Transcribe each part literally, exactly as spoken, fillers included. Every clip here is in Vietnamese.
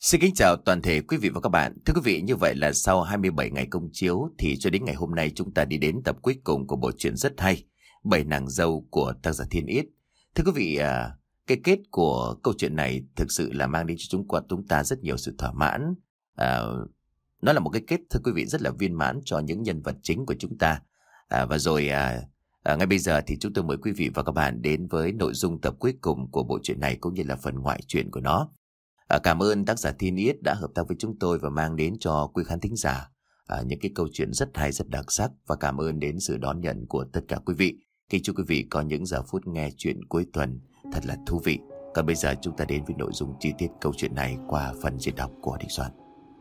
Xin kính chào toàn thể quý vị và các bạn. Thưa quý vị, như vậy là sau hai mươi bảy ngày công chiếu thì cho đến ngày hôm nay chúng ta đi đến tập cuối cùng của bộ truyện rất hay Bảy Nàng Dâu của tác giả Thiên Yết. Thưa quý vị, à, cái kết của câu chuyện này thực sự là mang đến cho chúng qua chúng ta rất nhiều sự thỏa mãn. À, nó là một cái kết, thưa quý vị, rất là viên mãn cho những nhân vật chính của chúng ta. À, và rồi à, à, ngay bây giờ thì chúng tôi mời quý vị và các bạn đến với nội dung tập cuối cùng của bộ truyện này cũng như là phần ngoại truyện của nó. À, cảm ơn tác giả Thiên Yết đã hợp tác với chúng tôi và mang đến cho quý khán thính giả à, những cái câu chuyện rất hay, rất đặc sắc, và cảm ơn đến sự đón nhận của tất cả quý vị. Kính chúc quý vị có những giờ phút nghe chuyện cuối tuần thật là thú vị. Còn bây giờ chúng ta đến với nội dung chi tiết câu chuyện này qua phần diễn đọc của Đình Soạn.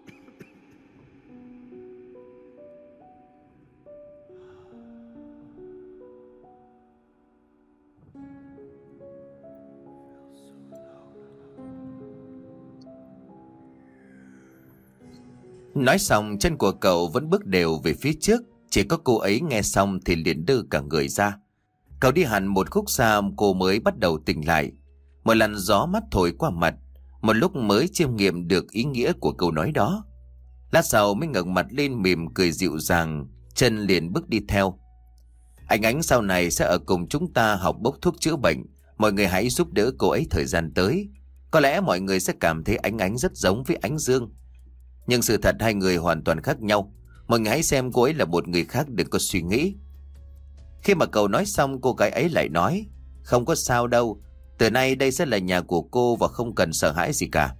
Nói xong, chân của cậu vẫn bước đều về phía trước. Chỉ có cô ấy nghe xong thì liền đưa cả người ra. Cậu đi hẳn một khúc xa, cô mới bắt đầu tỉnh lại. Một làn gió mát thổi qua mặt, một lúc mới chiêm nghiệm được ý nghĩa của câu nói đó. Lát sau mới ngẩng mặt lên mỉm cười dịu dàng, chân liền bước đi theo. Anh Ánh sau này sẽ ở cùng chúng ta học bốc thuốc chữa bệnh. Mọi người hãy giúp đỡ cô ấy thời gian tới. Có lẽ mọi người sẽ cảm thấy Ánh Ánh rất giống với Ánh Dương, nhưng sự thật hai người hoàn toàn khác nhau. Mọi người hãy xem cô ấy là một người khác, đừng có suy nghĩ. Khi mà cậu nói xong, cô gái ấy lại nói: Không có sao đâu, từ nay đây sẽ là nhà của cô và không cần sợ hãi gì cả.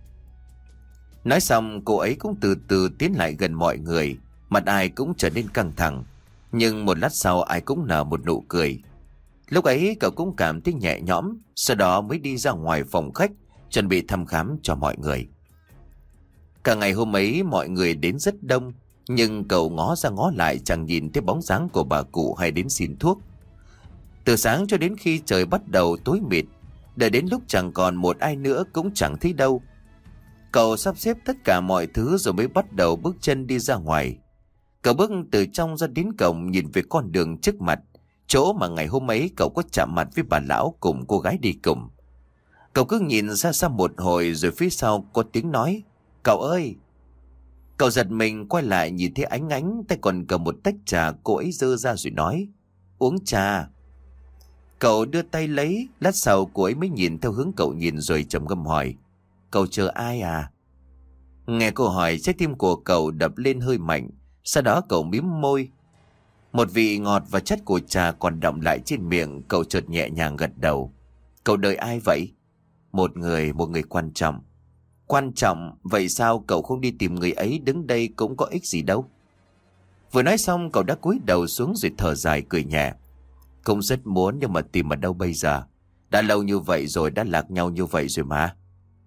Nói xong, cô ấy cũng từ từ tiến lại gần mọi người. Mặt ai cũng trở nên căng thẳng, nhưng một lát sau ai cũng nở một nụ cười. Lúc ấy cậu cũng cảm thấy nhẹ nhõm. Sau đó mới đi ra ngoài phòng khách, chuẩn bị thăm khám cho mọi người. Cả ngày hôm ấy mọi người đến rất đông, nhưng cậu ngó ra ngó lại chẳng nhìn thấy bóng dáng của bà cụ hay đến xin thuốc. Từ sáng cho đến khi trời bắt đầu tối mịt, đợi đến lúc chẳng còn một ai nữa cũng chẳng thấy đâu. Cậu sắp xếp tất cả mọi thứ rồi mới bắt đầu bước chân đi ra ngoài. Cậu bước từ trong ra đến cổng, nhìn về con đường trước mặt, chỗ mà ngày hôm ấy cậu có chạm mặt với bà lão cùng cô gái đi cùng. Cậu cứ nhìn xa xa một hồi rồi phía sau có tiếng nói: Cậu ơi! Cậu giật mình quay lại nhìn thấy Ánh Ánh tay còn cầm một tách trà. Cô ấy giơ ra rồi nói: Uống trà. Cậu đưa tay lấy. Lát sau cô ấy mới nhìn theo hướng cậu nhìn rồi trầm ngâm hỏi: Cậu chờ ai à? Nghe câu hỏi, trái tim của cậu đập lên hơi mạnh. Sau đó cậu mím môi. Một vị ngọt và chất của trà còn đọng lại trên miệng. Cậu chợt nhẹ nhàng gật đầu. Cậu đợi ai vậy? Một người, một người quan trọng. Quan trọng? Vậy sao cậu không đi tìm người ấy, đứng đây cũng có ích gì đâu. Vừa nói xong cậu đã cúi đầu xuống rồi thở dài cười nhẹ. Không rất muốn, nhưng mà tìm ở đâu bây giờ? Đã lâu như vậy rồi, đã lạc nhau như vậy rồi mà.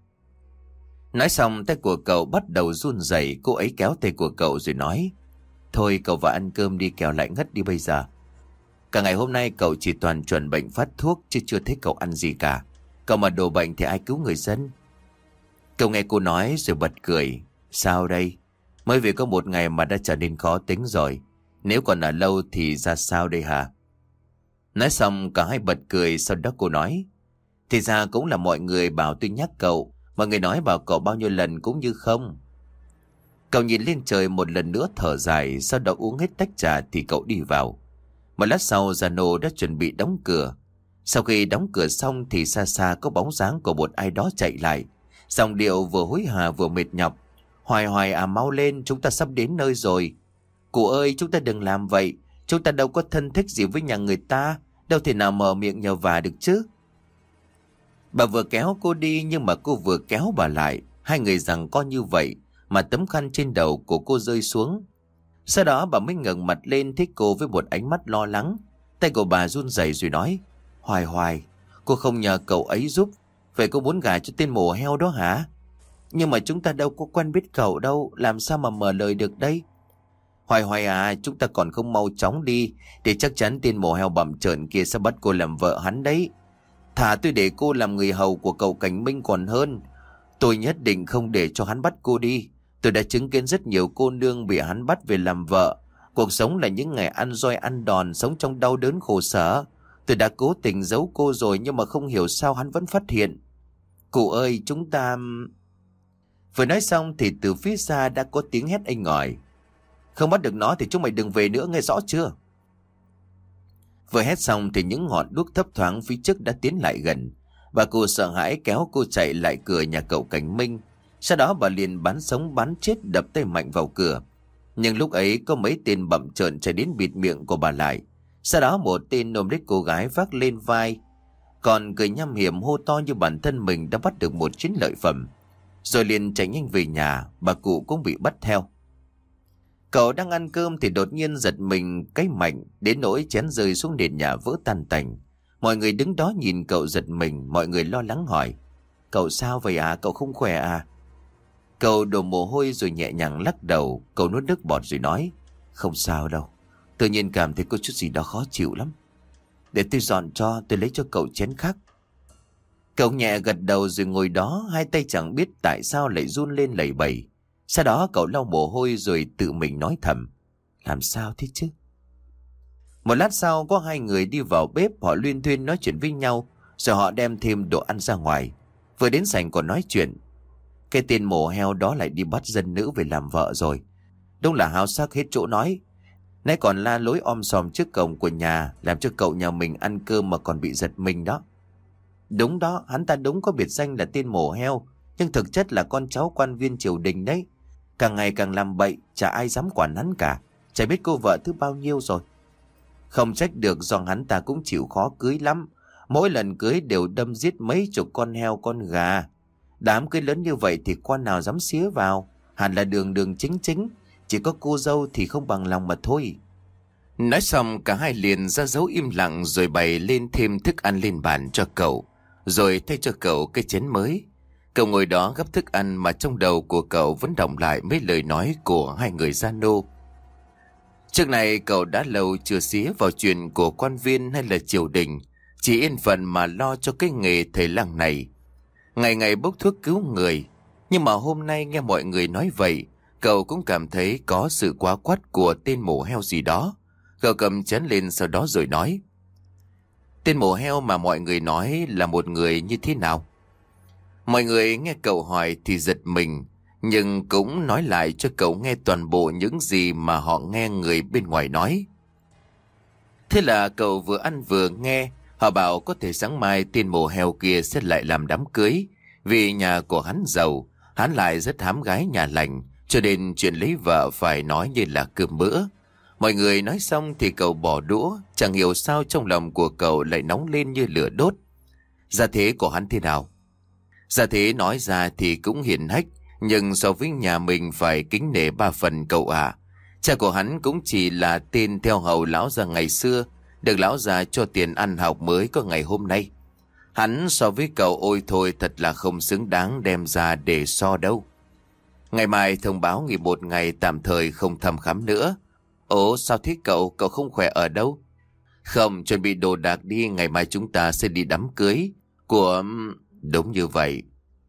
Nói xong tay của cậu bắt đầu run rẩy. Cô ấy kéo tay của cậu rồi nói: Thôi cậu vào ăn cơm đi, kẻo lại ngất đi bây giờ. Cả ngày hôm nay cậu chỉ toàn chuẩn bệnh phát thuốc, chứ chưa thấy cậu ăn gì cả. Cậu mà đổ bệnh thì ai cứu người dân? Cậu nghe cô nói rồi bật cười. Sao đây? Mới về có một ngày mà đã trở nên khó tính rồi. Nếu còn ở lâu thì ra sao đây hả? Nói xong cả hai bật cười. Sau đó cô nói: Thì ra cũng là mọi người bảo tôi nhắc cậu. Mọi người nói bảo cậu bao nhiêu lần cũng như không. Cậu nhìn lên trời một lần nữa thở dài. Sau đó uống hết tách trà thì cậu đi vào. Một lát sau Giano đã chuẩn bị đóng cửa. Sau khi đóng cửa xong thì xa xa có bóng dáng của một ai đó chạy lại. Giọng điệu vừa hối hả vừa mệt nhọc: Hoài Hoài à, mau lên, chúng ta sắp đến nơi rồi. Cụ ơi, chúng ta đừng làm vậy. Chúng ta đâu có thân thích gì với nhà người ta, đâu thể nào mở miệng nhờ vả được chứ. Bà vừa kéo cô đi, nhưng mà cô vừa kéo bà lại. Hai người giằng co như vậy mà tấm khăn trên đầu của cô rơi xuống. Sau đó bà mới ngẩng mặt lên thấy cô với một ánh mắt lo lắng. Tay của bà run rẩy rồi nói: Hoài Hoài, cô không nhờ cậu ấy giúp. Vậy cô muốn gả cho tên mổ heo đó hả? Nhưng mà chúng ta đâu có quen biết cậu đâu, làm sao mà mở lời được đây? Hoài Hoài à, chúng ta còn không mau chóng đi, để chắc chắn tên mổ heo bặm trợn kia sẽ bắt cô làm vợ hắn đấy. Thà tôi để cô làm người hầu của cậu Cảnh Minh còn hơn. Tôi nhất định không để cho hắn bắt cô đi. Tôi đã chứng kiến rất nhiều cô nương bị hắn bắt về làm vợ. Cuộc sống là những ngày ăn roi ăn đòn, sống trong đau đớn khổ sở. Tôi đã cố tình giấu cô rồi, nhưng mà không hiểu sao hắn vẫn phát hiện. Cụ ơi, chúng ta... Vừa nói xong thì từ phía xa đã có tiếng hét inh ỏi. Không bắt được nó thì chúng mày đừng về nữa, nghe rõ chưa? Vừa hét xong thì những ngọn đuốc thấp thoáng phía trước đã tiến lại gần. Bà cụ sợ hãi kéo cô chạy lại cửa nhà cậu Cảnh Minh. Sau đó bà liền bắn sống bắn chết đập tay mạnh vào cửa. Nhưng lúc ấy có mấy tên bậm trợn chạy đến bịt miệng của bà lại. Sau đó một tên ôm lấy cô gái vác lên vai, còn cười nham hiểm hô to như bản thân mình đã bắt được một chiến lợi phẩm. Rồi liền chạy nhanh về nhà, bà cụ cũng bị bắt theo. Cậu đang ăn cơm thì đột nhiên giật mình cái mạnh, đến nỗi chén rơi xuống nền nhà vỡ tan tành. Mọi người đứng đó nhìn cậu giật mình, mọi người lo lắng hỏi: Cậu sao vậy à, cậu không khỏe à? Cậu đổ mồ hôi rồi nhẹ nhàng lắc đầu. Cậu nuốt nước bọt rồi nói: Không sao đâu, tự nhiên cảm thấy có chút gì đó khó chịu lắm. Để tôi dọn cho, tôi lấy cho cậu chén khác. Cậu nhẹ gật đầu rồi ngồi đó, hai tay chẳng biết tại sao lại run lên lẩy bẩy. Sau đó cậu lau mồ hôi rồi tự mình nói thầm: Làm sao thế chứ? Một lát sau có hai người đi vào bếp, họ luyên thuyên nói chuyện với nhau, rồi họ đem thêm đồ ăn ra ngoài. Vừa đến sảnh còn nói chuyện: Cái tên mổ heo đó lại đi bắt dân nữ về làm vợ rồi. Đúng là háo sắc hết chỗ nói. Nãy còn la lối om sòm trước cổng của nhà, làm cho cậu nhà mình ăn cơm mà còn bị giật mình đó. Đúng đó, hắn ta đúng có biệt danh là tên mổ heo, nhưng thực chất là con cháu quan viên triều đình đấy. Càng ngày càng làm bậy, chả ai dám quản hắn cả. Chả biết cô vợ thứ bao nhiêu rồi. Không trách được, do hắn ta cũng chịu khó cưới lắm. Mỗi lần cưới đều đâm giết mấy chục con heo con gà. Đám cưới lớn như vậy thì quan nào dám xía vào. Hẳn là đường đường chính chính, chỉ có cô dâu thì không bằng lòng mà thôi. Nói xong cả hai liền ra dấu im lặng, rồi bày lên thêm thức ăn lên bàn cho cậu, rồi thay cho cậu cái chén mới. Cậu ngồi đó gắp thức ăn mà trong đầu của cậu vẫn đọng lại mấy lời nói của hai người gia nô. Trước này cậu đã lâu chưa xía vào chuyện của quan viên hay là triều đình, chỉ yên phận mà lo cho cái nghề thầy lang này, ngày ngày bốc thuốc cứu người. Nhưng mà hôm nay nghe mọi người nói vậy, cậu cũng cảm thấy có sự quá quắt của tên mổ heo gì đó. Cậu cầm chén lên sau đó rồi nói: Tên mổ heo mà mọi người nói là một người như thế nào? Mọi người nghe cậu hỏi thì giật mình, nhưng cũng nói lại cho cậu nghe toàn bộ những gì mà họ nghe người bên ngoài nói. Thế là cậu vừa ăn vừa nghe. Họ bảo có thể sáng mai tên mổ heo kia sẽ lại làm đám cưới. Vì nhà của hắn giàu, hắn lại rất hám gái nhà lành, cho nên chuyện lấy vợ phải nói như là cơm bữa. Mọi người nói xong thì cậu bỏ đũa, chẳng hiểu sao trong lòng của cậu lại nóng lên như lửa đốt. Gia thế của hắn thế nào? Gia thế nói ra thì cũng hiền hách, nhưng so với nhà mình phải kính nể ba phần cậu ạ. Cha của hắn cũng chỉ là tên theo hầu lão già ngày xưa, được lão già cho tiền ăn học mới có ngày hôm nay. Hắn so với cậu ôi thôi thật là không xứng đáng đem ra để so đâu. Ngày mai thông báo nghỉ một ngày tạm thời không thăm khám nữa. Ồ sao thế cậu, cậu không khỏe ở đâu? Không, chuẩn bị đồ đạc đi, ngày mai chúng ta sẽ đi đám cưới của... Đúng như vậy.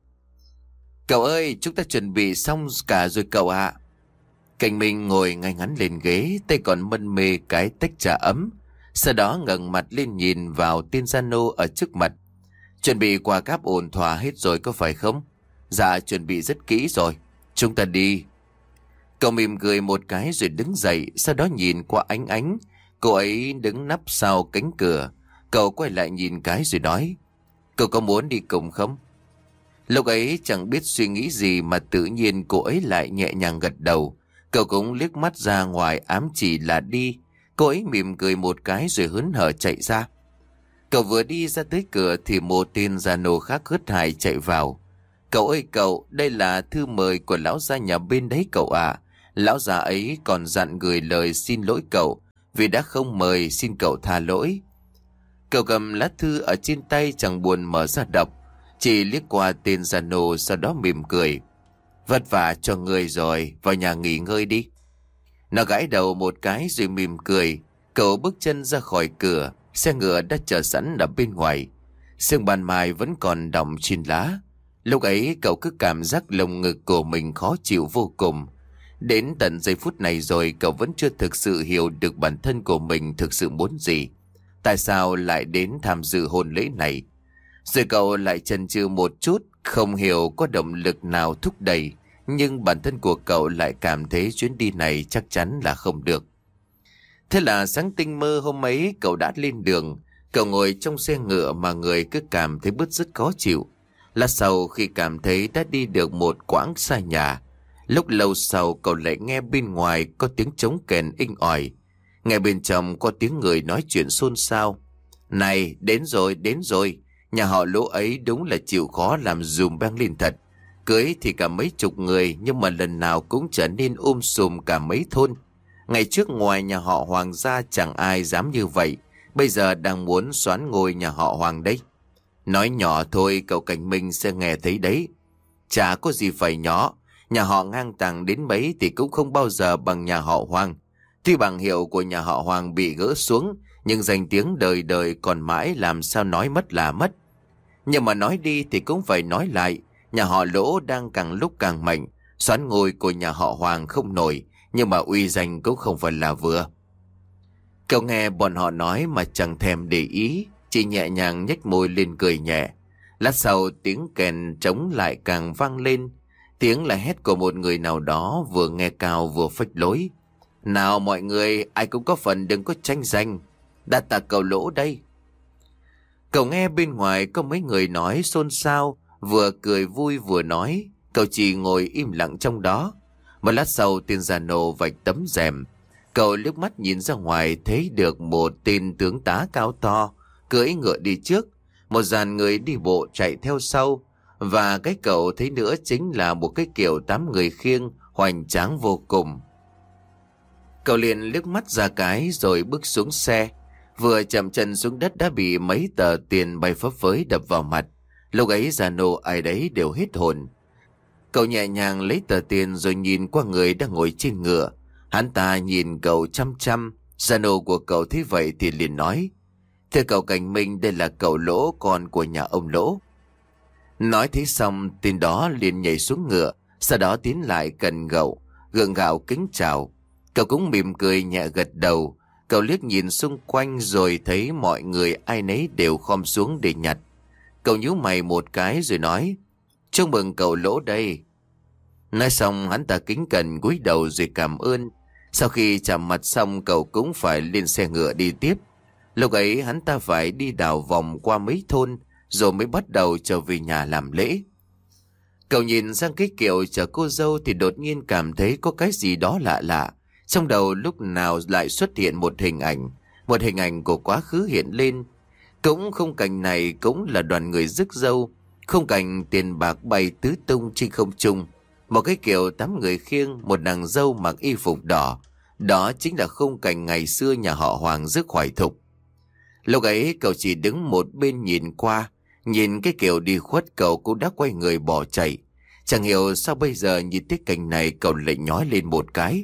Cậu ơi, chúng ta chuẩn bị xong cả rồi cậu ạ. Cảnh Minh ngồi ngay ngắn lên ghế, tay còn mân mê cái tách trà ấm. Sau đó ngẩng mặt lên nhìn vào tên gia nô ở trước mặt. Chuẩn bị quà cáp ổn thỏa hết rồi có phải không? Dạ chuẩn bị rất kỹ rồi. Chúng ta đi. Cậu mỉm cười một cái rồi đứng dậy, sau đó nhìn qua Ánh Ánh. Cô ấy đứng nấp sau cánh cửa. Cậu quay lại nhìn cái rồi nói: Cậu có muốn đi cùng không? Lúc ấy chẳng biết suy nghĩ gì mà tự nhiên cô ấy lại nhẹ nhàng gật đầu. Cậu cũng liếc mắt ra ngoài ám chỉ là đi. Cô ấy mỉm cười một cái rồi hớn hở chạy ra. Cậu vừa đi ra tới cửa thì một tên gia nô khác hớt hải chạy vào. Cậu ơi cậu, đây là thư mời của lão gia nhà bên đấy cậu ạ. Lão già ấy còn dặn gửi lời xin lỗi cậu, vì đã không mời xin cậu tha lỗi. Cậu cầm lá thư ở trên tay chẳng buồn mở ra đọc, chỉ liếc qua tên gia nô sau đó mỉm cười. Vất vả cho người rồi, vào nhà nghỉ ngơi đi. Nó gãi đầu một cái rồi mỉm cười. Cậu bước chân ra khỏi cửa, xe ngựa đã chờ sẵn ở bên ngoài. Sương ban mai vẫn còn đọng trên lá. Lúc ấy cậu cứ cảm giác lồng ngực của mình khó chịu vô cùng. Đến tận giây phút này rồi cậu vẫn chưa thực sự hiểu được bản thân của mình thực sự muốn gì. Tại sao lại đến tham dự hôn lễ này? Rồi cậu lại chần chừ một chút, Không hiểu có động lực nào thúc đẩy, nhưng bản thân của cậu lại cảm thấy chuyến đi này chắc chắn là không được. Thế là sáng tinh mơ hôm ấy cậu đã lên đường. Cậu ngồi trong xe ngựa mà người cứ cảm thấy bứt rứt khó chịu. Lát sau khi cảm thấy đã đi được một quãng xa nhà, lúc lâu sau cậu lại nghe bên ngoài có tiếng trống kèn inh ỏi. Nghe bên trong có tiếng người nói chuyện xôn xao. Này, đến rồi, đến rồi. Nhà họ Lỗ ấy đúng là chịu khó làm dùm beng lên thật. Cưới thì cả mấy chục người, nhưng mà lần nào cũng trở nên um sùm cả mấy thôn. Ngày trước ngoài nhà họ Hoàng gia chẳng ai dám như vậy. Bây giờ đang muốn xoán ngôi nhà họ Hoàng đấy. Nói nhỏ thôi cậu Cảnh Minh sẽ nghe thấy đấy. Chả có gì phải nhỏ. Nhà họ ngang tàng đến mấy thì cũng không bao giờ bằng nhà họ Hoàng. Tuy bảng hiệu của nhà họ Hoàng bị gỡ xuống, nhưng danh tiếng đời đời còn mãi, làm sao nói mất là mất. Nhưng mà nói đi thì cũng phải nói lại. Nhà họ Lỗ đang càng lúc càng mạnh. Xoán ngôi của nhà họ Hoàng không nổi, nhưng mà uy danh cũng không phải là vừa. Cậu nghe bọn họ nói mà chẳng thèm để ý, chỉ nhẹ nhàng nhếch môi lên cười nhẹ. Lát sau tiếng kèn trống lại càng vang lên. Tiếng là hét của một người nào đó vừa nghe cao vừa phách lối. Nào mọi người, ai cũng có phần đừng có tranh giành. Đã tạ cậu Lỗ đây. Cậu nghe bên ngoài có mấy người nói xôn xao, vừa cười vui vừa nói. Cậu chỉ ngồi im lặng trong đó. Một lát sau tên già nổ vạch tấm rèm. Cậu liếc mắt nhìn ra ngoài thấy được một tên tướng tá cao to, cưỡi ngựa đi trước. Một dàn người đi bộ chạy theo sau. Và cái cậu thấy nữa chính là một cái kiểu tám người khiêng, hoành tráng vô cùng. Cậu liền liếc mắt ra cái rồi bước xuống xe. Vừa chậm chân xuống đất đã bị mấy tờ tiền bay phấp phới đập vào mặt. Lúc ấy già nô ai đấy đều hết hồn. Cậu nhẹ nhàng lấy tờ tiền rồi nhìn qua người đang ngồi trên ngựa. Hắn ta nhìn cậu chăm chăm. Già nô của cậu thấy vậy thì liền nói: Thưa cậu Cảnh Minh, đây là cậu Lỗ, con của nhà ông Lỗ. Nói thế xong tên đó liền nhảy xuống ngựa, sau đó tiến lại gần cậu, gượng gạo kính chào. Cậu cũng mỉm cười nhẹ gật đầu. Cậu liếc nhìn xung quanh rồi thấy mọi người ai nấy đều khom xuống để nhặt. Cậu nhíu mày một cái rồi nói: Chúc mừng cậu Lỗ đây. Nói xong hắn ta kính cẩn cúi đầu rồi cảm ơn. Sau khi chạm mặt xong cậu cũng phải lên xe ngựa đi tiếp. Lúc ấy hắn ta phải đi đảo vòng qua mấy thôn rồi mới bắt đầu trở về nhà làm lễ. Cậu nhìn sang cái kiểu chở cô dâu thì đột nhiên cảm thấy có cái gì đó lạ lạ. Trong đầu lúc nào lại xuất hiện một hình ảnh, một hình ảnh của quá khứ hiện lên. Cũng khung cảnh này cũng là đoàn người rước dâu, khung cảnh tiền bạc bay tứ tung trên không trung. Một cái kiểu tám người khiêng, một nàng dâu mặc y phục đỏ. Đó chính là khung cảnh ngày xưa nhà họ Hoàng rước Hoài Thục. Lúc ấy cậu chỉ đứng một bên nhìn qua, nhìn cái kiểu đi khuất cậu cũng đã quay người bỏ chạy. Chẳng hiểu sao bây giờ nhìn thấy cảnh này cậu lại nhói lên một cái.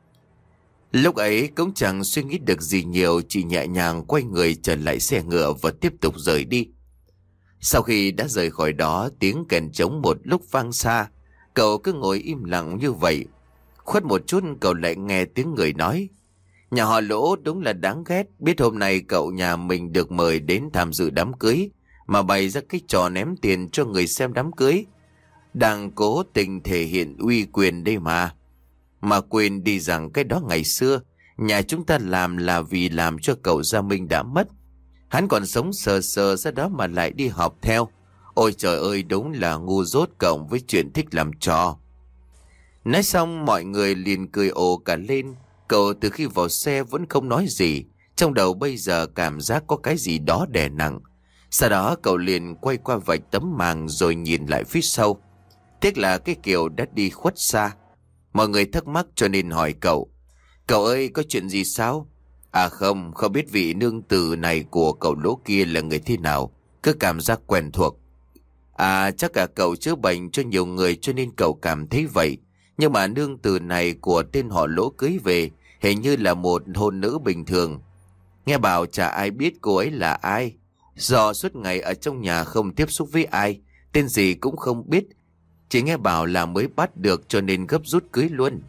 Lúc ấy cũng chẳng suy nghĩ được gì nhiều, chỉ nhẹ nhàng quay người trở lại xe ngựa và tiếp tục rời đi. Sau khi đã rời khỏi đó, tiếng kèn trống một lúc vang xa. Cậu cứ ngồi im lặng như vậy. Khuất một chút cậu lại nghe tiếng người nói: Nhà họ Lỗ đúng là đáng ghét. Biết hôm nay cậu nhà mình được mời đến tham dự đám cưới mà bày ra cái trò ném tiền cho người xem đám cưới. Đang cố tình thể hiện uy quyền đây mà. Mà quên đi rằng cái đó ngày xưa nhà chúng ta làm là vì làm cho cậu Gia Minh đã mất. Hắn còn sống sờ sờ ra đó mà lại đi học theo. Ôi trời ơi, đúng là ngu dốt cộng với chuyện thích làm trò. Nói xong mọi người liền cười ồ cả lên. Cậu từ khi vào xe vẫn không nói gì. Trong đầu bây giờ cảm giác có cái gì đó đè nặng. Sau đó cậu liền quay qua vạch tấm màng rồi nhìn lại phía sau. Tiếc là cái kiểu đã đi khuất xa. Mọi người thắc mắc cho nên hỏi cậu: Cậu ơi, có chuyện gì sao? À không, không biết vị nương tử này của cậu Lỗ kia là người thế nào. Cứ cảm giác quen thuộc. À chắc cả cậu chữa bệnh cho nhiều người cho nên cậu cảm thấy vậy. Nhưng mà nương tử này của tên họ Lỗ cưới về hình như là một hôn nữ bình thường. Nghe bảo chả ai biết cô ấy là ai. Do suốt ngày ở trong nhà không tiếp xúc với ai, tên gì cũng không biết. Chỉ nghe bảo là mới bắt được cho nên gấp rút cưới luôn.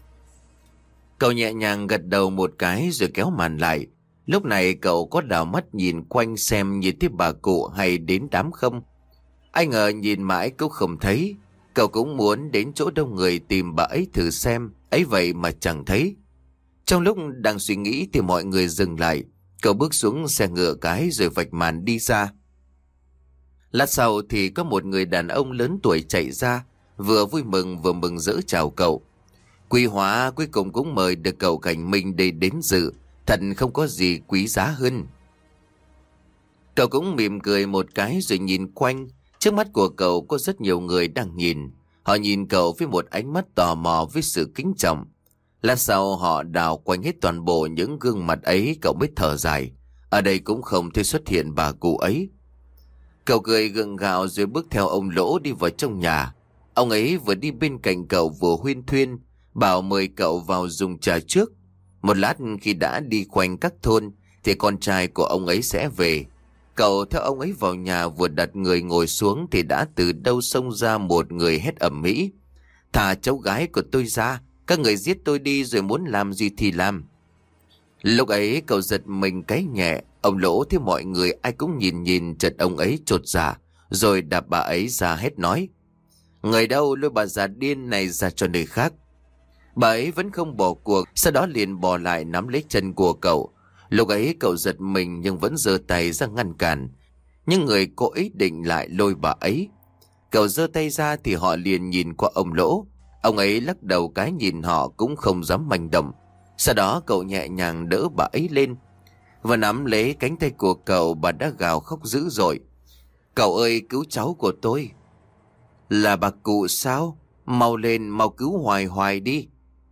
Cậu nhẹ nhàng gật đầu một cái rồi kéo màn lại. Lúc này cậu có đảo mắt nhìn quanh xem nhìn thấy bà cụ hay đến đám không. Ai ngờ nhìn mãi cũng không thấy. Cậu cũng muốn đến chỗ đông người tìm bà ấy thử xem, ấy vậy mà chẳng thấy. Trong lúc đang suy nghĩ thì mọi người dừng lại. Cậu bước xuống xe ngựa cái rồi vạch màn đi ra. Lát sau thì có một người đàn ông lớn tuổi chạy ra, vừa vui mừng vừa mừng rỡ chào cậu. Quý Hóa cuối cùng cũng mời được cậu Cảnh Minh để đến dự, thật không có gì quý giá hơn. Cậu cũng mỉm cười một cái rồi nhìn quanh. Trước mắt của cậu có rất nhiều người đang nhìn. Họ nhìn cậu với một ánh mắt tò mò với sự kính trọng. Lát sau họ đào quanh hết toàn bộ những gương mặt ấy, cậu mới thở dài. Ở đây cũng không thể xuất hiện bà cụ ấy. Cậu cười gượng gạo rồi bước theo ông Lỗ đi vào trong nhà. Ông ấy vừa đi bên cạnh cậu vừa huyên thuyên, bảo mời cậu vào dùng trà trước. Một lát khi đã đi quanh các thôn thì con trai của ông ấy sẽ về. Cậu theo ông ấy vào nhà, vừa đặt người ngồi xuống thì đã từ đâu xông ra một người hét ầm ĩ: "Thả cháu gái của tôi ra, các người giết tôi đi rồi muốn làm gì thì làm." Lúc ấy cậu giật mình cái nhẹ. Ông Lỗ thấy mọi người ai cũng nhìn nhìn, chợt ông ấy chột dạ rồi đạp bà ấy ra hét nói: "Người đâu, lôi bà già điên này ra cho nơi khác." Bà ấy vẫn không bỏ cuộc, sau đó liền bò lại nắm lấy chân của cậu. Lúc ấy cậu giật mình nhưng vẫn giơ tay ra ngăn cản. Nhưng người có ý định lại lôi bà ấy. Cậu giơ tay ra thì họ liền nhìn qua ông Lỗ. Ông ấy lắc đầu cái nhìn họ cũng không dám manh động. Sau đó cậu nhẹ nhàng đỡ bà ấy lên. Và nắm lấy cánh tay của cậu, bà đã gào khóc dữ dội: "Cậu ơi, cứu cháu của tôi!" "Là bà cụ sao? Mau lên, mau cứu Hoài Hoài đi!"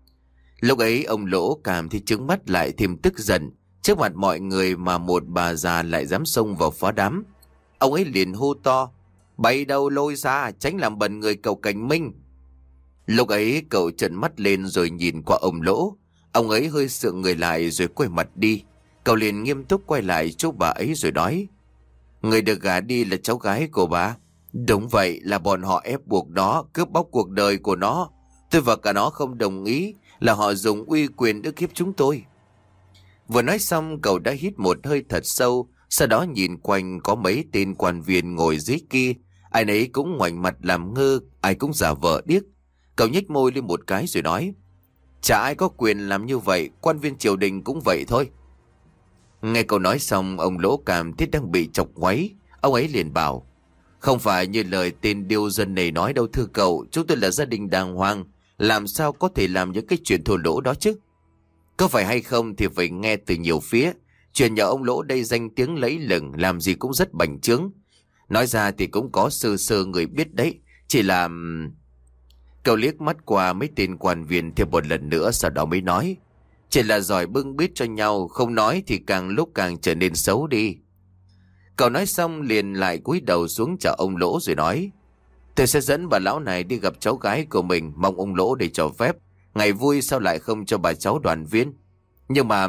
Lúc ấy ông Lỗ cảm thấy trứng mắt lại thêm tức giận. Trước mặt mọi người mà một bà già lại dám xông vào phá đám. Ông ấy liền hô to: "Bày đầu lôi ra, tránh làm bẩn người cậu Cảnh Minh!" Lúc ấy cậu trợn mắt lên rồi nhìn qua ông Lỗ. Ông ấy hơi sượng người lại rồi quay mặt đi. Cậu liền nghiêm túc quay lại chỗ bà ấy rồi nói: "Người được gả đi là cháu gái của bà." "Đúng vậy, là bọn họ ép buộc nó, cướp bóc cuộc đời của nó. Tôi và cả nó không đồng ý, là họ dùng uy quyền ức hiếp chúng tôi." Vừa nói xong cậu đã hít một hơi thật sâu. Sau đó nhìn quanh có mấy tên quan viên ngồi dưới kia. Ai nấy cũng ngoảnh mặt làm ngơ, ai cũng giả vờ điếc. Cậu nhếch môi lên một cái rồi nói: "Chả ai có quyền làm như vậy, quan viên triều đình cũng vậy thôi." Nghe cậu nói xong, ông Lỗ cảm thấy đang bị chọc ngoáy. Ông ấy liền bảo: "Không phải như lời tên điêu dân này nói đâu thưa cậu. Chúng tôi là gia đình đàng hoàng, làm sao có thể làm những cái chuyện thô lỗ đó chứ. Có phải hay không thì phải nghe từ nhiều phía. Chuyện nhà ông Lỗ đây danh tiếng lẫy lừng, làm gì cũng rất bành trướng. Nói ra thì cũng có sơ sơ người biết đấy. Chỉ là..." Cậu liếc mắt qua mấy tên quan viên thêm một lần nữa, sau đó mới nói: "Chỉ là giỏi bưng bít cho nhau, không nói thì càng lúc càng trở nên xấu đi." Cậu nói xong liền lại cúi đầu xuống chào ông Lỗ rồi nói: "Tôi sẽ dẫn bà lão này đi gặp cháu gái của mình, mong ông Lỗ để cho phép. Ngày vui sao lại không cho bà cháu đoàn viên. Nhưng mà..."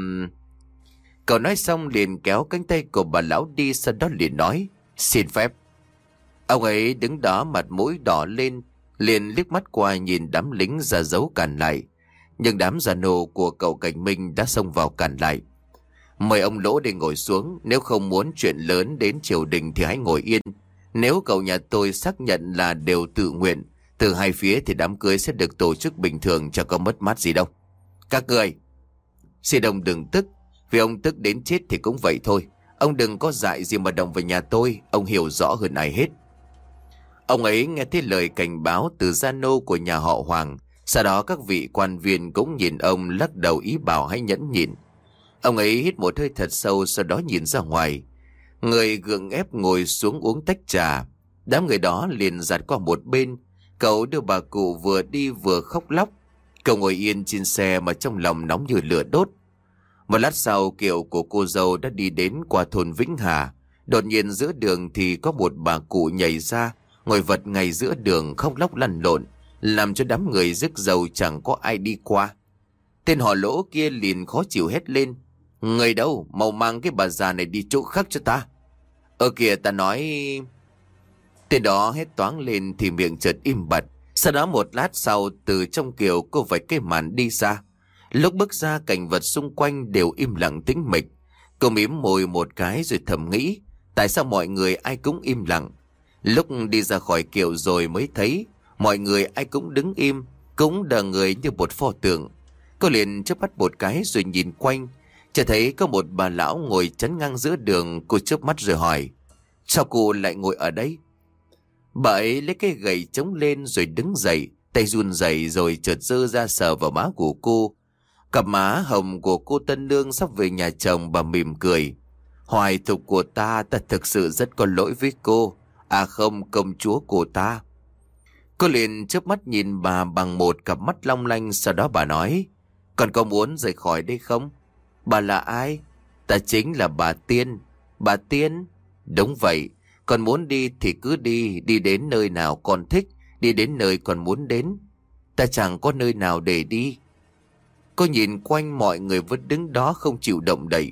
Cậu nói xong liền kéo cánh tay của bà lão đi, sau đó liền nói: "Xin phép." Ông ấy đứng đó mặt mũi đỏ lên, liền liếc mắt qua nhìn đám lính ra dấu cản lại. Nhưng đám già nô của cậu Cảnh Minh đã xông vào cản lại. "Mời ông Lỗ để ngồi xuống, nếu không muốn chuyện lớn đến triều đình thì hãy ngồi yên. Nếu cậu nhà tôi xác nhận là đều tự nguyện từ hai phía thì đám cưới sẽ được tổ chức bình thường, chẳng có mất mát gì đâu. Các người..." "Xin ông đừng tức, vì ông tức đến chết thì cũng vậy thôi. Ông đừng có dại gì mà động vào nhà tôi, ông hiểu rõ hơn ai hết." Ông ấy nghe thấy lời cảnh báo từ gia nô của nhà họ Hoàng. Sau đó các vị quan viên cũng nhìn ông, lắc đầu ý bảo hãy nhẫn nhịn. Ông ấy hít một hơi thật sâu, sau đó nhìn ra ngoài. Người gượng ép ngồi xuống uống tách trà. Đám người đó liền giặt qua một bên. Cậu đưa bà cụ vừa đi vừa khóc lóc. Cậu ngồi yên trên xe mà trong lòng nóng như lửa đốt. Một lát sau, kiệu của cô dâu đã đi đến qua thôn Vĩnh Hà. Đột nhiên giữa đường thì có một bà cụ nhảy ra, ngồi vật ngay giữa đường khóc lóc lăn lộn, làm cho đám người rước dâu chẳng có ai đi qua. Tên họ Lỗ kia liền khó chịu hét lên: "Người đâu, mau mang cái bà già này đi chỗ khác cho ta." "Ở kìa, ta nói..." Tên đó hét toáng lên thì miệng chợt im bặt. Sau đó một lát sau, từ trong kiệu cô vạch cái màn đi ra. Lúc bước ra, cảnh vật xung quanh đều im lặng tĩnh mịch. Cô mím môi một cái rồi thầm nghĩ: tại sao mọi người ai cũng im lặng? Lúc đi ra khỏi kiệu rồi mới thấy mọi người ai cũng đứng im, cũng đờ người như một pho tượng. Cô liền chớp mắt một cái rồi nhìn quanh, chỉ thấy có một bà lão ngồi chắn ngang giữa đường. Cô chớp mắt rồi hỏi: sao cô lại ngồi ở đây? Bà ấy lấy cái gậy chống lên rồi đứng dậy, tay run rẩy rồi chợt giơ ra sờ vào má của cô. Cặp má hồng của cô tân nương sắp về nhà chồng. Bà mỉm cười: hoài thục của ta, ta thực sự rất có lỗi với cô. À không, công chúa của ta. Cô liền chớp mắt nhìn bà bằng một cặp mắt long lanh. Sau đó bà nói: còn có muốn rời khỏi đây không? Bà là ai? Ta chính là bà Tiên. Bà Tiên? Đúng vậy. Con muốn đi thì cứ đi, đi đến nơi nào con thích, đi đến nơi con muốn đến. Ta chẳng có nơi nào để đi. Cô nhìn quanh mọi người vẫn đứng đó không chịu động đậy.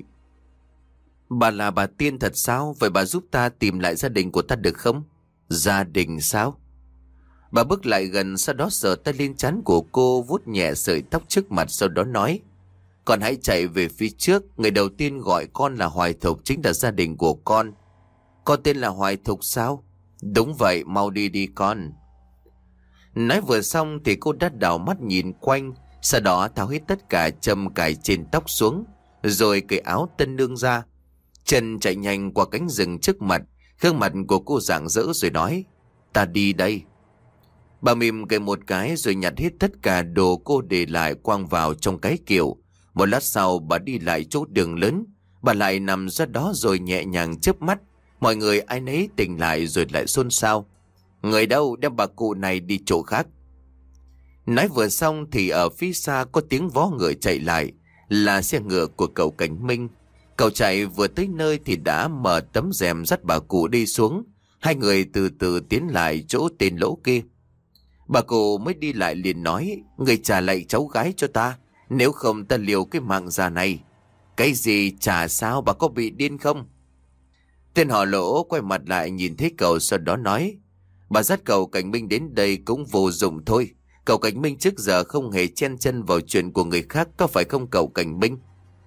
Bà là bà Tiên thật sao? Vậy bà giúp ta tìm lại gia đình của ta được không? Gia đình sao? Bà bước lại gần, sau đó sờ tay lên trán của cô, vuốt nhẹ sợi tóc trước mặt, sau đó nói: con hãy chạy về phía trước. Người đầu tiên gọi con là Hoài Thục chính là gia đình của con. Con tên là Hoài Thục sao? Đúng vậy, mau đi đi con. Nói vừa xong thì cô đã đảo mắt nhìn quanh, sau đó tháo hết tất cả châm cài trên tóc xuống, rồi cởi áo tân nương ra. Chân chạy nhanh qua cánh rừng trước mặt, gương mặt của cô rạng rỡ rồi nói: ta đi đây. Bà mỉm cười một cái rồi nhặt hết tất cả đồ cô để lại quăng vào trong cái kiệu. Một lát sau bà đi lại chỗ đường lớn. Bà lại nằm ra đó rồi nhẹ nhàng chớp mắt. Mọi người ai nấy tỉnh lại rồi lại xôn xao: người đâu, đem bà cụ này đi chỗ khác. Nói vừa xong thì ở phía xa có tiếng vó ngựa chạy lại, là xe ngựa của cậu Cảnh Minh. Cậu chạy vừa tới nơi thì đã mở tấm rèm dắt bà cụ đi xuống. Hai người từ từ tiến lại chỗ tên lỗ kia. Bà cụ mới đi lại liền nói: người trả lại cháu gái cho ta, nếu không ta liều cái mạng già này. Cái gì trả sao, bà có bị điên không? Tên họ Lỗ quay mặt lại nhìn thấy cậu, sau đó nói: bà dắt cậu Cảnh Minh đến đây cũng vô dụng thôi. Cậu Cảnh Minh trước giờ không hề chen chân vào chuyện của người khác, có phải không cậu Cảnh Minh?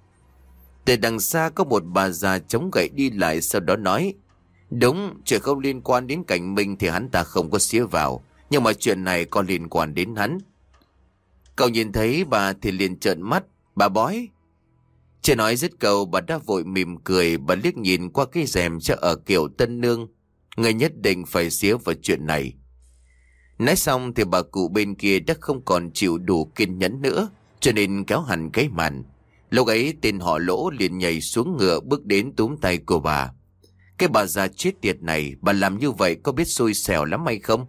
Từ đằng xa có một bà già chống gậy đi lại, sau đó nói: đúng, chuyện không liên quan đến Cảnh Minh thì hắn ta không có xía vào, nhưng mà chuyện này có liên quan đến hắn. Cậu nhìn thấy bà thì liền trợn mắt: bà bói. Chưa nói dứt câu bà đã vội mỉm cười. Bà liếc nhìn qua cái rèm cho ở kiểu tân nương: người nhất định phải xía vào chuyện này. Nói xong thì bà cụ bên kia đã không còn chịu đủ kiên nhẫn nữa, cho nên kéo hẳn cái màn. Lúc ấy tên họ Lỗ liền nhảy xuống ngựa bước đến túm tay của bà. Cái bà già chết tiệt này, bà làm như vậy có biết xui xẻo lắm hay không?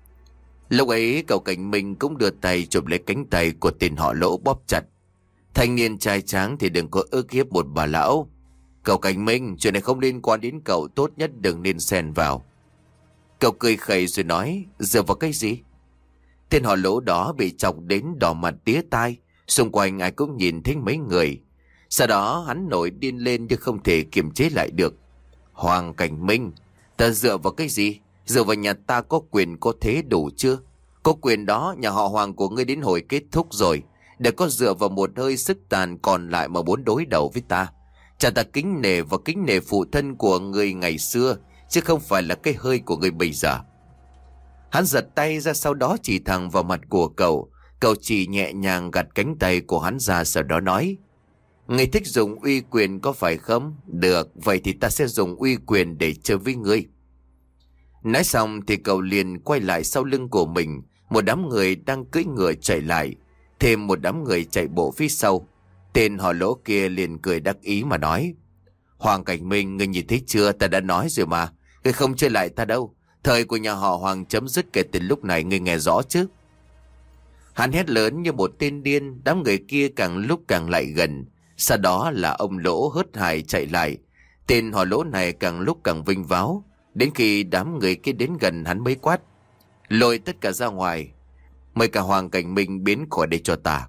Lúc ấy cậu Cảnh Minh cũng đưa tay chụp lấy cánh tay của tên họ Lỗ bóp chặt. Thanh niên trai tráng thì đừng có ức hiếp một bà lão. Cậu Cảnh Minh, chuyện này không liên quan đến cậu, tốt nhất đừng nên xen vào. Cậu cười khẩy rồi nói: dựa vào cái gì? Tên họ Lỗ đó bị chọc đến đỏ mặt tía tai, xung quanh ai cũng nhìn thấy mấy người. Sau đó hắn nổi điên lên nhưng không thể kiềm chế lại được. Hoàng Cảnh Minh, ta dựa vào cái gì? Dựa vào nhà ta có quyền có thế đủ chưa? Có quyền đó, nhà họ Hoàng của ngươi đến hồi kết thúc rồi. Để có dựa vào một hơi sức tàn còn lại mà muốn đối đầu với ta. Cha ta kính nể và kính nể phụ thân của ngươi ngày xưa, chứ không phải là cái hơi của ngươi bây giờ. Hắn giật tay ra, sau đó chỉ thẳng vào mặt của cậu. Cậu chỉ nhẹ nhàng gạt cánh tay của hắn ra, sau đó nói: ngươi thích dùng uy quyền có phải không? Được, vậy thì ta sẽ dùng uy quyền để chơi với ngươi. Nói xong thì cậu liền quay lại sau lưng của mình. Một đám người đang cưỡi ngựa chạy lại, thêm một đám người chạy bộ phía sau. Tên họ Lỗ kia liền cười đắc ý mà nói: Hoàng Cảnh Minh, ngươi nhìn thấy chưa, ta đã nói rồi mà. Ngươi không chơi lại ta đâu. Thời của nhà họ Hoàng chấm dứt kể từ lúc này, ngươi nghe rõ chứ? Hắn hét lớn như một tên điên. Đám người kia càng lúc càng lại gần. Sau đó là ông Lỗ hớt hải chạy lại. Tên họ Lỗ này càng lúc càng vinh váo. Đến khi đám người kia đến gần, hắn mới quát: lôi tất cả ra ngoài, mời cả Hoàng Cảnh Minh biến khỏi đây cho ta.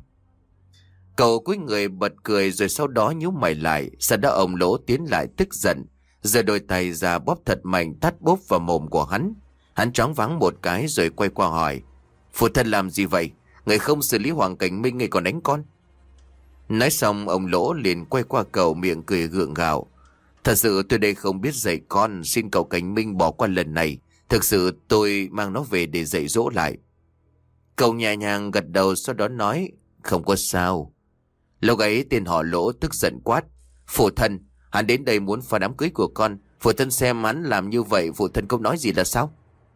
Cậu cúi người bật cười rồi sau đó nhíu mày lại. Sau đó ông Lỗ tiến lại tức giận, giơ đôi tay ra bóp thật mạnh tát bốp vào mồm của hắn. Hắn choáng váng một cái rồi quay qua hỏi: phụ thân làm gì vậy? Người không xử lý Hoàng Cảnh Minh, người còn đánh con. Nói xong ông Lỗ liền quay qua cậu, miệng cười gượng gạo: thật sự tôi đây không biết dạy con, xin cậu Cảnh Minh bỏ qua lần này, Thực sự tôi mang nó về để dạy dỗ lại. Cậu nhẹ nhàng gật đầu, sau đó nói, không có sao. Lúc ấy tên họ Lỗ tức giận quát, phụ thân, hắn đến đây muốn phá đám cưới của con. Phụ thân xem hắn làm như vậy, phụ thân không nói gì là sao?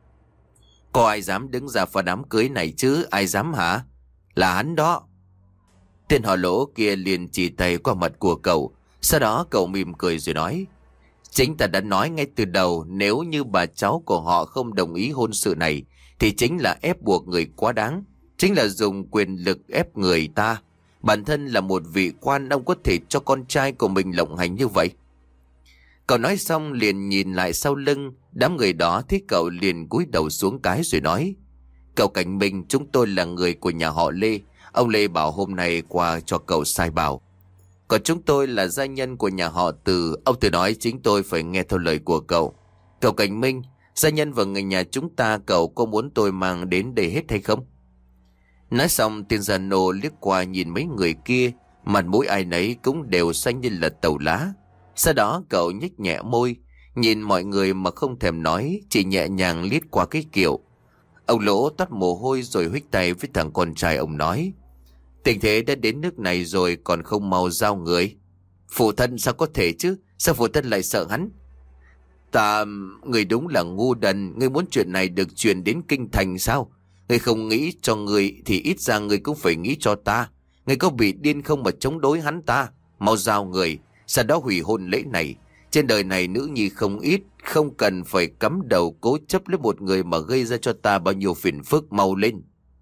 Có ai dám đứng ra phá đám cưới này chứ? Ai dám hả? Là hắn đó. Tên họ Lỗ kia liền chỉ tay qua mặt của cậu. Sau đó cậu mỉm cười rồi nói, chính ta đã nói ngay từ đầu, nếu như bà cháu của họ không đồng ý hôn sự này thì chính là ép buộc người quá đáng, chính là dùng quyền lực ép người ta. Bản thân là một vị quan, ông có thể cho con trai của mình lộng hành như vậy? Cậu nói xong liền nhìn lại sau lưng. Đám người đó thấy cậu liền cúi đầu xuống cái rồi nói, cậu Cảnh Minh, chúng tôi là người của nhà họ Lê. Ông Lê bảo hôm nay qua cho cậu sai bảo. Còn chúng tôi là gia nhân của nhà họ Từ. Ông Từ nói chính tôi phải nghe theo lời của cậu. Cậu Cảnh Minh, gia nhân và người nhà chúng ta, cậu có muốn tôi mang đến đây hết hay không? Nói xong tên già nô liếc qua nhìn mấy người kia, mặt mũi ai nấy cũng đều xanh như là tàu lá. Sau đó cậu nhếch nhẹ môi, nhìn mọi người mà không thèm nói, chỉ nhẹ nhàng liếc qua cái kiểu. Ông Lỗ toát mồ hôi rồi huých tay với thằng con trai ông nói, tình thế đã đến nước này rồi còn không mau giao người? Phụ thân sao có thể chứ? Sao phụ thân lại sợ hắn? Ta, người đúng là ngu đần. Người muốn chuyện này được truyền đến kinh thành sao? Người không nghĩ cho người thì ít ra người cũng phải nghĩ cho ta. Người có bị điên không mà chống đối hắn ta? Mau giao người, sau đó hủy hôn lễ này. Trên đời này nữ nhi không ít, không cần phải cắm đầu cố chấp lấy một người mà gây ra cho ta bao nhiêu phiền phức. Mau lên.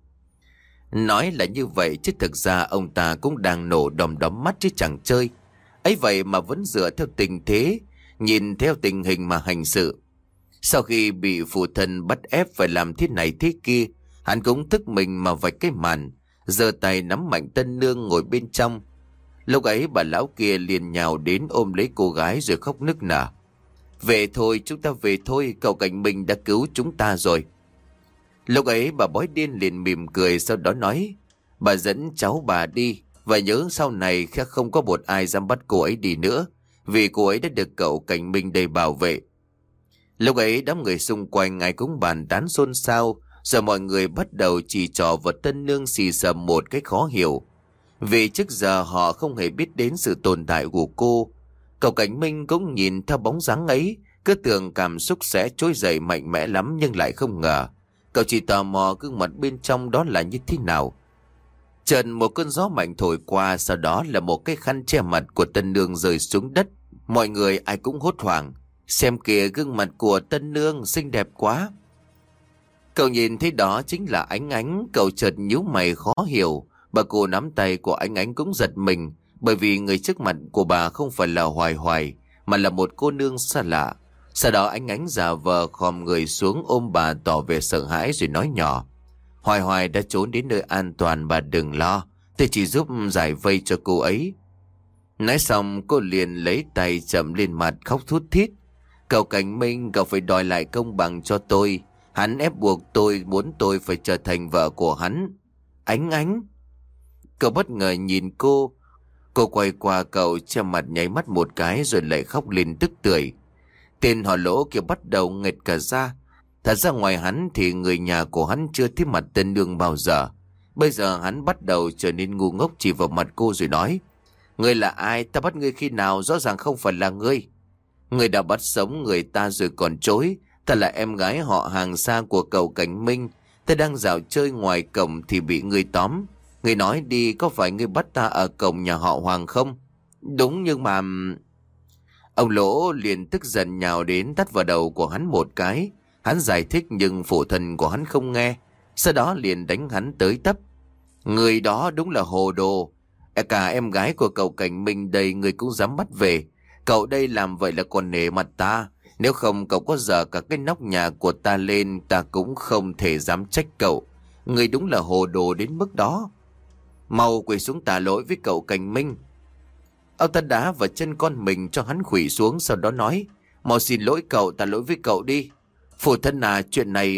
Nói là như vậy chứ thực ra ông ta cũng đang nổ đom đóm mắt chứ chẳng chơi. Ấy vậy mà vẫn dựa theo tình thế, nhìn theo tình hình mà hành sự. Sau khi bị phụ thân bắt ép phải làm thế này thế kia, hắn cũng thức mình mà vạch cái màn, giơ tay nắm mạnh tân nương ngồi bên trong. Lúc ấy bà lão kia liền nhào đến ôm lấy cô gái rồi khóc nức nở. Về thôi, chúng ta về thôi, cậu Cảnh Minh đã cứu chúng ta rồi. Lúc ấy bà bói điên liền mỉm cười, sau đó nói, bà dẫn cháu bà đi, và nhớ sau này khác không có một ai dám bắt cô ấy đi nữa, vì cô ấy đã được cậu Cảnh Minh đây bảo vệ. Lúc ấy đám người xung quanh ai cũng bàn tán xôn xao, rồi mọi người bắt đầu chỉ trò vào tân nương xì xầm một cách khó hiểu. Vì trước giờ họ không hề biết đến sự tồn tại của cô. Cậu Cảnh Minh cũng nhìn theo bóng dáng ấy, cứ tưởng cảm xúc sẽ trỗi dậy mạnh mẽ lắm, nhưng lại không ngờ. Cậu chỉ tò mò gương mặt bên trong đó là như thế nào. Chợt một cơn gió mạnh thổi qua, sau đó là một cái khăn che mặt của tân nương rơi xuống đất. Mọi người ai cũng hốt hoảng. Xem kìa, gương mặt của tân nương xinh đẹp quá. Cậu nhìn thấy đó chính là Ánh Ánh. Cậu chợt nhíu mày khó hiểu. Bà cô nắm tay của Ánh Ánh cũng giật mình, bởi vì người trước mặt của bà không phải là Hoài Hoài, mà là một cô nương xa lạ. Sau đó Ánh Ánh giả vờ khom người xuống ôm bà, tỏ vẻ sợ hãi rồi nói nhỏ, Hoài Hoài đã trốn đến nơi an toàn, bà đừng lo, tôi chỉ giúp giải vây cho cô ấy. Nói xong cô liền lấy tay chậm lên mặt khóc thút thít. Cậu Cảnh Minh, cậu phải đòi lại công bằng cho tôi. Hắn ép buộc tôi, muốn tôi phải trở thành vợ của hắn. Ánh Ánh. Cậu bất ngờ nhìn cô. Cô quay qua cậu, che mặt nháy mắt một cái rồi lại khóc lên tức tưởi. Tên họ Lỗ kia bắt đầu nghệt cả ra. Thật ra ngoài hắn thì người nhà của hắn chưa thấy mặt tên nương bao giờ. Bây giờ hắn bắt đầu trở nên ngu ngốc, chỉ vào mặt cô rồi nói, ngươi là ai? Ta bắt ngươi khi nào? Rõ ràng không phải là ngươi. Ngươi đã bắt sống người ta rồi còn chối. Ta là em gái họ hàng xa của cậu Cảnh Minh. Ta đang dạo chơi ngoài cổng thì bị ngươi tóm. Ngươi nói đi, có phải ngươi bắt ta ở cổng nhà họ Hoàng không? Đúng, nhưng mà... Ông Lỗ liền tức giận nhào đến tát vào đầu của hắn một cái. Hắn giải thích nhưng phụ thân của hắn không nghe. Sau đó liền đánh hắn tới tấp. Người đó đúng là hồ đồ. Cả em gái của cậu Cảnh Minh đây người cũng dám bắt về. Cậu đây làm vậy là còn nể mặt ta. Nếu không cậu có dở cả cái nóc nhà của ta lên, ta cũng không thể dám trách cậu. Người đúng là hồ đồ đến mức đó. Mau quỳ xuống tạ lỗi với cậu Cảnh Minh. Ông ta đá vào chân con mình cho hắn khuỵu xuống, sau đó nói, mau xin lỗi cậu, tạ lỗi với cậu đi. Phụ thân à, chuyện này...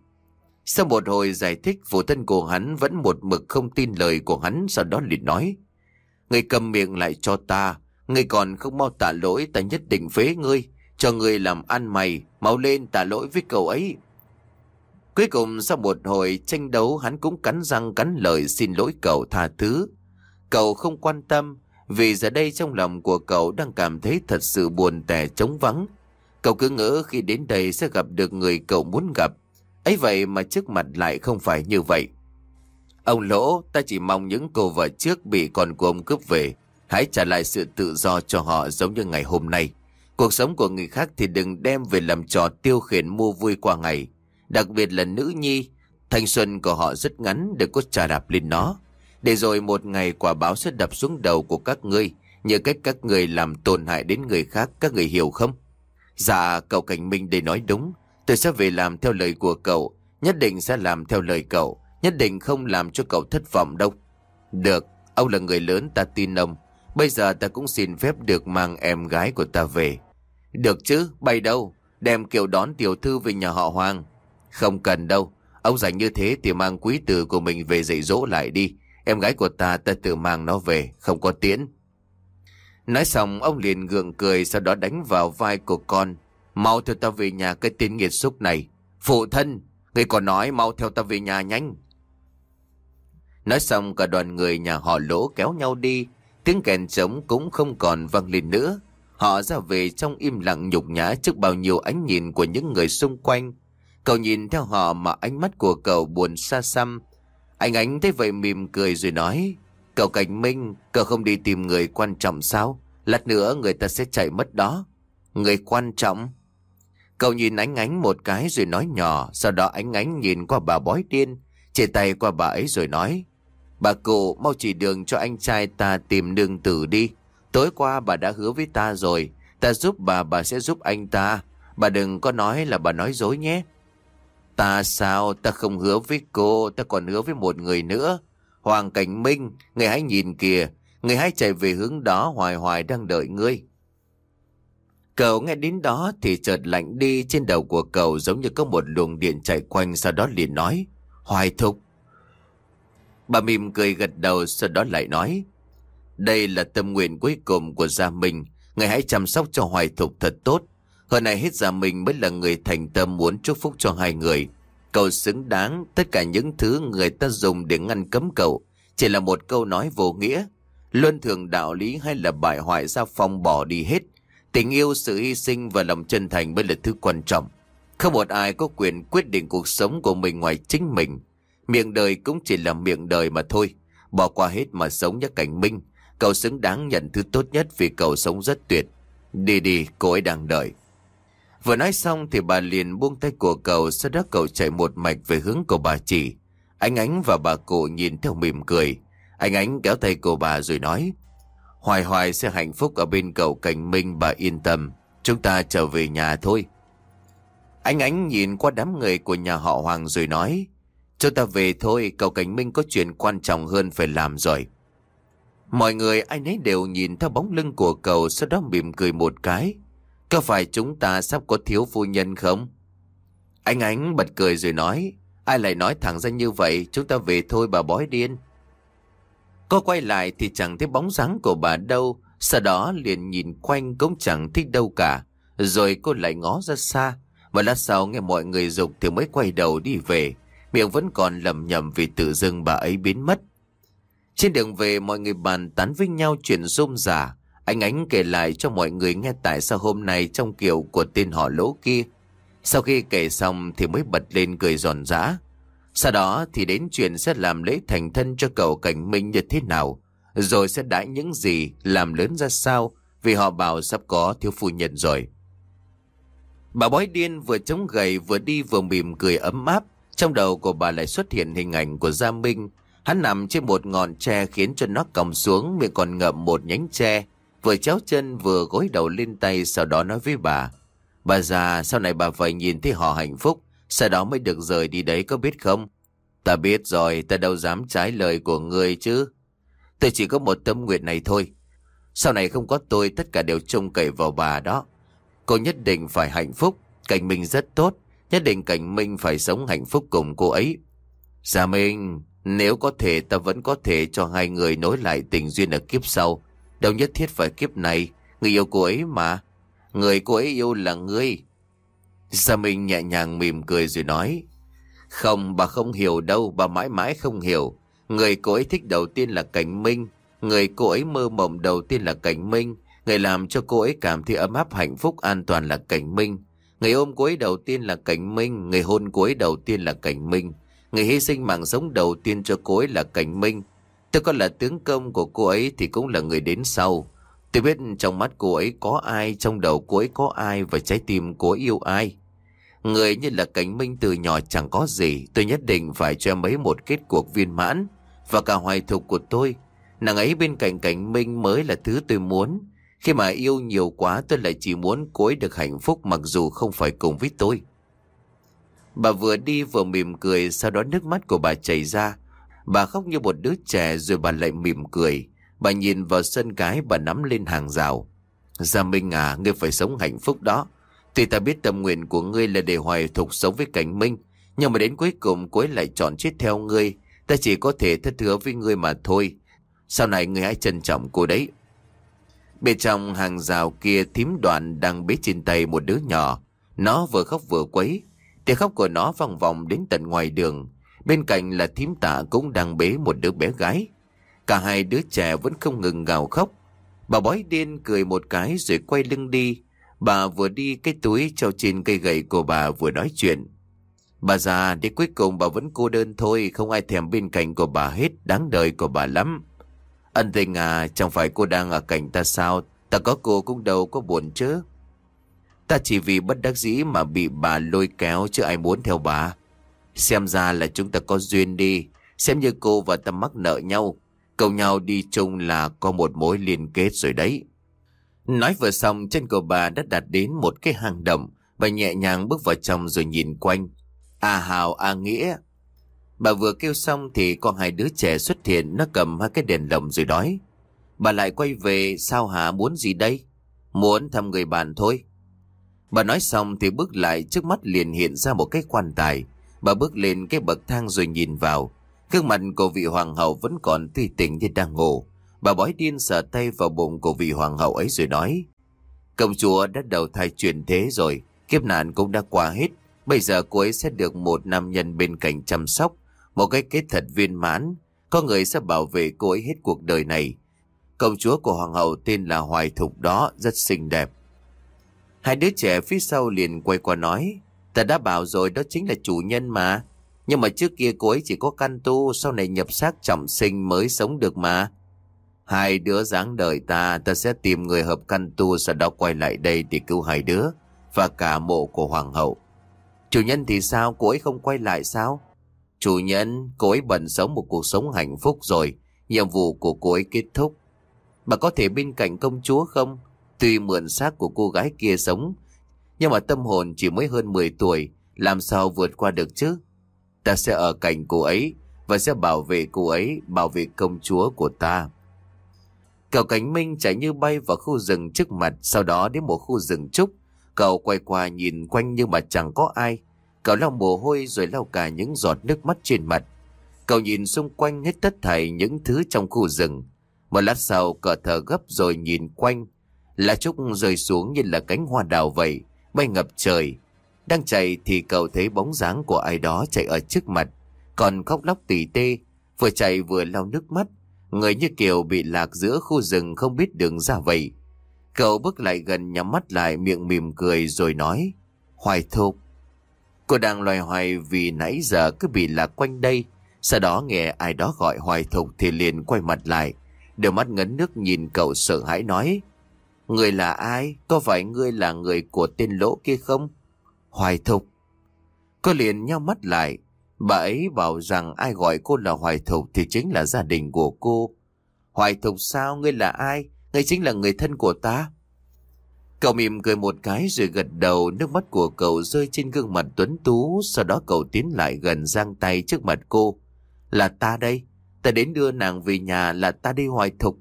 Sau một hồi giải thích, phụ thân của hắn vẫn một mực không tin lời của hắn, sau đó liền nói, ngươi cầm miệng lại cho ta. Ngươi còn không mau tạ lỗi, ta nhất định phế ngươi. cho người làm ăn mày, mau lên tả lỗi với cậu ấy. Cuối cùng sau một hồi tranh đấu, hắn cũng cắn răng cắn lời xin lỗi cậu tha thứ. Cậu không quan tâm, vì giờ đây trong lòng của cậu đang cảm thấy thật sự buồn tẻ trống vắng. Cậu cứ ngỡ khi đến đây sẽ gặp được người cậu muốn gặp. Ấy vậy mà trước mặt lại không phải như vậy. Ông Lỗ, ta chỉ mong những cô vợ trước bị con của ông cướp về, hãy trả lại sự tự do cho họ giống như ngày hôm nay. Cuộc sống của người khác thì đừng đem về làm trò tiêu khiển mua vui qua ngày. Đặc biệt là nữ nhi, thanh xuân của họ rất ngắn, đừng có chà đạp lên nó. Để rồi một ngày quả báo sẽ đập xuống đầu của các ngươi, như cách các người làm tổn hại đến người khác, các người hiểu không? Dạ, cậu Cảnh Minh đây nói đúng. Tôi sẽ về làm theo lời của cậu, nhất định sẽ làm theo lời cậu, nhất định không làm cho cậu thất vọng đâu. Được, ông là người lớn, ta tin ông. Bây giờ ta cũng xin phép được mang em gái của ta về. Được chứ, bay đâu? Đem kiệu đón tiểu thư về nhà họ Hoàng. Không cần đâu, ông rảnh như thế thì mang quý tử của mình về dạy dỗ lại đi. Em gái của ta ta tự mang nó về, không có tiễn. Nói xong ông liền gượng cười, sau đó đánh vào vai của con. Mau theo ta về nhà cái tên nghiệt xúc này. Phụ thân, người còn nói mau theo ta về nhà nhanh. Nói xong cả đoàn người nhà họ Lỗ kéo nhau đi. Tiếng kèn trống cũng không còn vang lên nữa. Họ ra về trong im lặng nhục nhã trước bao nhiêu ánh nhìn của những người xung quanh. Cậu nhìn theo họ mà ánh mắt của cậu buồn xa xăm. Anh Ánh thấy vậy mỉm cười rồi nói: Cậu Cảnh Minh, cậu không đi tìm người quan trọng sao? Lát nữa người ta sẽ chạy mất đó. Người quan trọng? Cậu nhìn Ánh Ánh một cái rồi nói nhỏ. Sau đó Ánh Ánh nhìn qua bà bói điên, chỉ tay qua bà ấy rồi nói: Bà cụ, mau chỉ đường cho anh trai ta tìm nương tử đi. Tối qua bà đã hứa với ta rồi, ta giúp bà, bà sẽ giúp anh ta. Bà đừng có nói là bà nói dối nhé. Ta sao? Ta không hứa với cô, ta còn hứa với một người nữa. Hoàng Cảnh Minh, người hãy nhìn kìa, người hãy chạy về hướng đó, Hoài Hoài đang đợi ngươi. Cậu nghe đến đó thì chợt lạnh đi, trên đầu của cậu giống như có một luồng điện chạy quanh, sau đó liền nói: Hoài Thục. Bà mỉm cười gật đầu, sau đó lại nói: Đây là tâm nguyện cuối cùng của gia mình, người hãy chăm sóc cho Hoài Thục thật tốt. Hơn này hết gia mình mới là người thành tâm muốn chúc phúc cho hai người. Cậu xứng đáng. Tất cả những thứ người ta dùng để ngăn cấm cậu chỉ là một câu nói vô nghĩa. Luân thường đạo lý hay là bại hoại gia phong bỏ đi hết. Tình yêu, sự hy sinh và lòng chân thành mới là thứ quan trọng. Không một ai có quyền quyết định cuộc sống của mình ngoài chính mình. Miệng đời cũng chỉ là miệng đời mà thôi. Bỏ qua hết mà sống nhé Cảnh Minh. Cậu xứng đáng nhận thứ tốt nhất vì cậu sống rất tuyệt. Đi đi, cô ấy đang đợi. Vừa nói xong thì bà liền buông tay của cậu, sau đó cậu chạy một mạch về hướng của bà chỉ. Anh Ánh và bà cụ nhìn theo mỉm cười. Anh Ánh kéo tay của bà rồi nói: Hoài Hoài sẽ hạnh phúc ở bên cậu Cảnh Minh, bà yên tâm. Chúng ta trở về nhà thôi. Anh Ánh nhìn qua đám người của nhà họ Hoàng rồi nói: Chúng ta về thôi, cậu Cảnh Minh có chuyện quan trọng hơn phải làm rồi. Mọi người ai nấy đều nhìn theo bóng lưng của cậu, sau đó mỉm cười một cái. Có phải chúng ta sắp có thiếu phu nhân không? Anh Ánh bật cười rồi nói: Ai lại nói thẳng ra như vậy? Chúng ta về thôi bà bói điên. Cô quay lại thì chẳng thấy bóng dáng của bà đâu. Sau đó liền nhìn quanh cũng chẳng thích đâu cả. Rồi cô lại ngó ra xa. Và lát sau nghe mọi người dục thì mới quay đầu đi về. Miệng vẫn còn lẩm nhẩm vì tự dưng bà ấy biến mất. Trên đường về mọi người bàn tán với nhau chuyện rôm rả. Anh Ánh kể lại cho mọi người nghe tại sao hôm nay trong kiệu của tên họ Lỗ kia. Sau khi kể xong thì mới bật lên cười giòn giã. Sau đó thì đến chuyện sẽ làm lễ thành thân cho cậu Cảnh Minh như thế nào, rồi sẽ đãi những gì, làm lớn ra sao, vì họ bảo sắp có thiếu phu nhân rồi. Bà bói điên vừa chống gậy vừa đi vừa mỉm cười ấm áp. Trong đầu của bà lại xuất hiện hình ảnh của Gia Minh. Hắn nằm trên một ngọn tre khiến cho nó còng xuống, miệng còn ngậm một nhánh tre, vừa chéo chân vừa gối đầu lên tay, sau đó nói với bà: Bà già, sau này bà phải nhìn thấy họ hạnh phúc, sau đó mới được rời đi đấy, có biết không? Ta biết rồi, ta đâu dám trái lời của ngươi chứ. Tôi chỉ có một tâm nguyện này thôi. Sau này không có tôi, tất cả đều trông cậy vào bà đó. Cô nhất định phải hạnh phúc. Cảnh Minh rất tốt, nhất định Cảnh Minh phải sống hạnh phúc cùng cô ấy. Gia Minh, nếu có thể ta vẫn có thể cho hai người nối lại tình duyên ở kiếp sau. Đâu nhất thiết phải kiếp này. Người yêu cô ấy mà. Người cô ấy yêu là ngươi. Gia Minh nhẹ nhàng mỉm cười rồi nói. Không, bà không hiểu đâu, bà mãi mãi không hiểu. Người cô ấy thích đầu tiên là Cảnh Minh. Người cô ấy mơ mộng đầu tiên là Cảnh Minh. Người làm cho cô ấy cảm thấy ấm áp hạnh phúc an toàn là Cảnh Minh. Người ôm cô ấy đầu tiên là Cảnh Minh. Người hôn cô ấy đầu tiên là Cảnh Minh. Người hy sinh mạng sống đầu tiên cho cô ấy là Cảnh Minh. Tôi coi là tướng công của cô ấy thì cũng là người đến sau. Tôi biết trong mắt cô ấy có ai, trong đầu cô ấy có ai và trái tim cô ấy yêu ai. Người như là Cảnh Minh từ nhỏ chẳng có gì. Tôi nhất định phải cho em ấy một kết cuộc viên mãn. Và cả hoài thục của tôi, nàng ấy bên cạnh Cảnh Minh mới là thứ tôi muốn. Khi mà yêu nhiều quá tôi lại chỉ muốn cô ấy được hạnh phúc mặc dù không phải cùng với tôi. Bà vừa đi vừa mỉm cười, sau đó nước mắt của bà chảy ra. Bà khóc như một đứa trẻ rồi bà lại mỉm cười. Bà nhìn vào sân cái, bà nắm lên hàng rào. Gia Minh à, ngươi phải sống hạnh phúc đó. Tuy ta biết tâm nguyện của ngươi là để hoài thục sống với Cảnh Minh, nhưng mà đến cuối cùng cô ấy lại chọn chết theo ngươi. Ta chỉ có thể thất hứa với ngươi mà thôi. Sau này ngươi hãy trân trọng cô đấy. Bên trong hàng rào kia, thím Đoạn đang bế trên tay một đứa nhỏ. Nó vừa khóc vừa quấy. Tiếng khóc của nó vang vọng đến tận ngoài đường. Bên cạnh là thím Tạ cũng đang bế một đứa bé gái. Cả hai đứa trẻ vẫn không ngừng gào khóc. Bà bói điên cười một cái rồi quay lưng đi. Bà vừa đi, cái túi treo trên cây gậy của bà vừa nói chuyện. Bà già, đến cuối cùng bà vẫn cô đơn thôi, không ai thèm bên cạnh của bà hết, đáng đời của bà lắm. Ân Tình à, chẳng phải cô đang ở cạnh ta sao? Ta có cô cũng đâu có buồn chứ. Ta chỉ vì bất đắc dĩ mà bị bà lôi kéo chứ ai muốn theo bà. Xem ra là chúng ta có duyên đi. Xem như cô và ta mắc nợ nhau. Cầu nhau đi chung là có một mối liên kết rồi đấy. Nói vừa xong, chân của bà đã đặt đến một cái hang động. Bà nhẹ nhàng bước vào trong rồi nhìn quanh. À Hào, à Nghĩa. Bà vừa kêu xong thì có hai đứa trẻ xuất hiện. Nó cầm hai cái đèn lồng rồi nói. Bà lại quay về, sao hả, muốn gì đây? Muốn thăm người bạn thôi. Bà nói xong thì bước lại, trước mắt liền hiện ra một cái quan tài. Bà bước lên cái bậc thang rồi nhìn vào. Gương mặt của vị hoàng hậu vẫn còn tươi tỉnh như đang ngủ. Bà bói điên sờ tay vào bụng của vị hoàng hậu ấy rồi nói. Công chúa đã đầu thai chuyển thế rồi. Kiếp nạn cũng đã qua hết. Bây giờ cô ấy sẽ được một nam nhân bên cạnh chăm sóc. Một cái kết thật viên mãn. Có người sẽ bảo vệ cô ấy hết cuộc đời này. Công chúa của hoàng hậu tên là Hoài Thục đó, rất xinh đẹp. Hai đứa trẻ phía sau liền quay qua nói. Ta đã bảo rồi, đó chính là chủ nhân mà. Nhưng mà trước kia cô ấy chỉ có căn tu, sau này nhập xác trọng sinh mới sống được mà. Hai đứa dáng đợi ta, ta sẽ tìm người hợp căn tu, sau đó quay lại đây để cứu hai đứa và cả mộ của hoàng hậu. Chủ nhân thì sao, cô ấy không quay lại sao? Chủ nhân, cô ấy bận sống một cuộc sống hạnh phúc rồi, nhiệm vụ của cô ấy kết thúc. Bà có thể bên cạnh công chúa không? Tuy mượn xác của cô gái kia sống, nhưng mà tâm hồn chỉ mới hơn mười tuổi, làm sao vượt qua được chứ? Ta sẽ ở cạnh cô ấy và sẽ bảo vệ cô ấy, bảo vệ công chúa của ta. Cậu Cảnh Minh chạy như bay vào khu rừng trước mặt, sau đó đến một khu rừng trúc. Cậu quay qua nhìn quanh nhưng mà chẳng có ai. Cậu lau mồ hôi rồi lau cả những giọt nước mắt trên mặt. Cậu nhìn xung quanh hết tất thảy những thứ trong khu rừng. Một lát sau cậu thở gấp rồi nhìn quanh. Lá trúc rơi xuống như là cánh hoa đào vậy, bay ngập trời. Đang chạy thì cậu thấy bóng dáng của ai đó chạy ở trước mặt, còn khóc lóc tỉ tê, vừa chạy vừa lau nước mắt. Người như kiểu bị lạc giữa khu rừng không biết đường ra vậy. Cậu bước lại gần, nhắm mắt lại, miệng mỉm cười rồi nói. Hoài Thục. Cô đang loay hoay vì nãy giờ cứ bị lạc quanh đây. Sau đó nghe ai đó gọi Hoài Thục thì liền quay mặt lại, đôi mắt ngấn nước nhìn cậu sợ hãi nói. Người là ai? Có phải ngươi là người của tên lỗ kia không? Hoài Thục. Cô liền nhắm mắt lại. Bà ấy bảo rằng ai gọi cô là Hoài Thục thì chính là gia đình của cô. Hoài Thục sao? Ngươi là ai? Ngươi chính là người thân của ta. Cậu mỉm cười một cái rồi gật đầu. Nước mắt của cậu rơi trên gương mặt tuấn tú. Sau đó cậu tiến lại gần, giang tay trước mặt cô. Là ta đây. Ta đến đưa nàng về nhà, là ta đi Hoài Thục.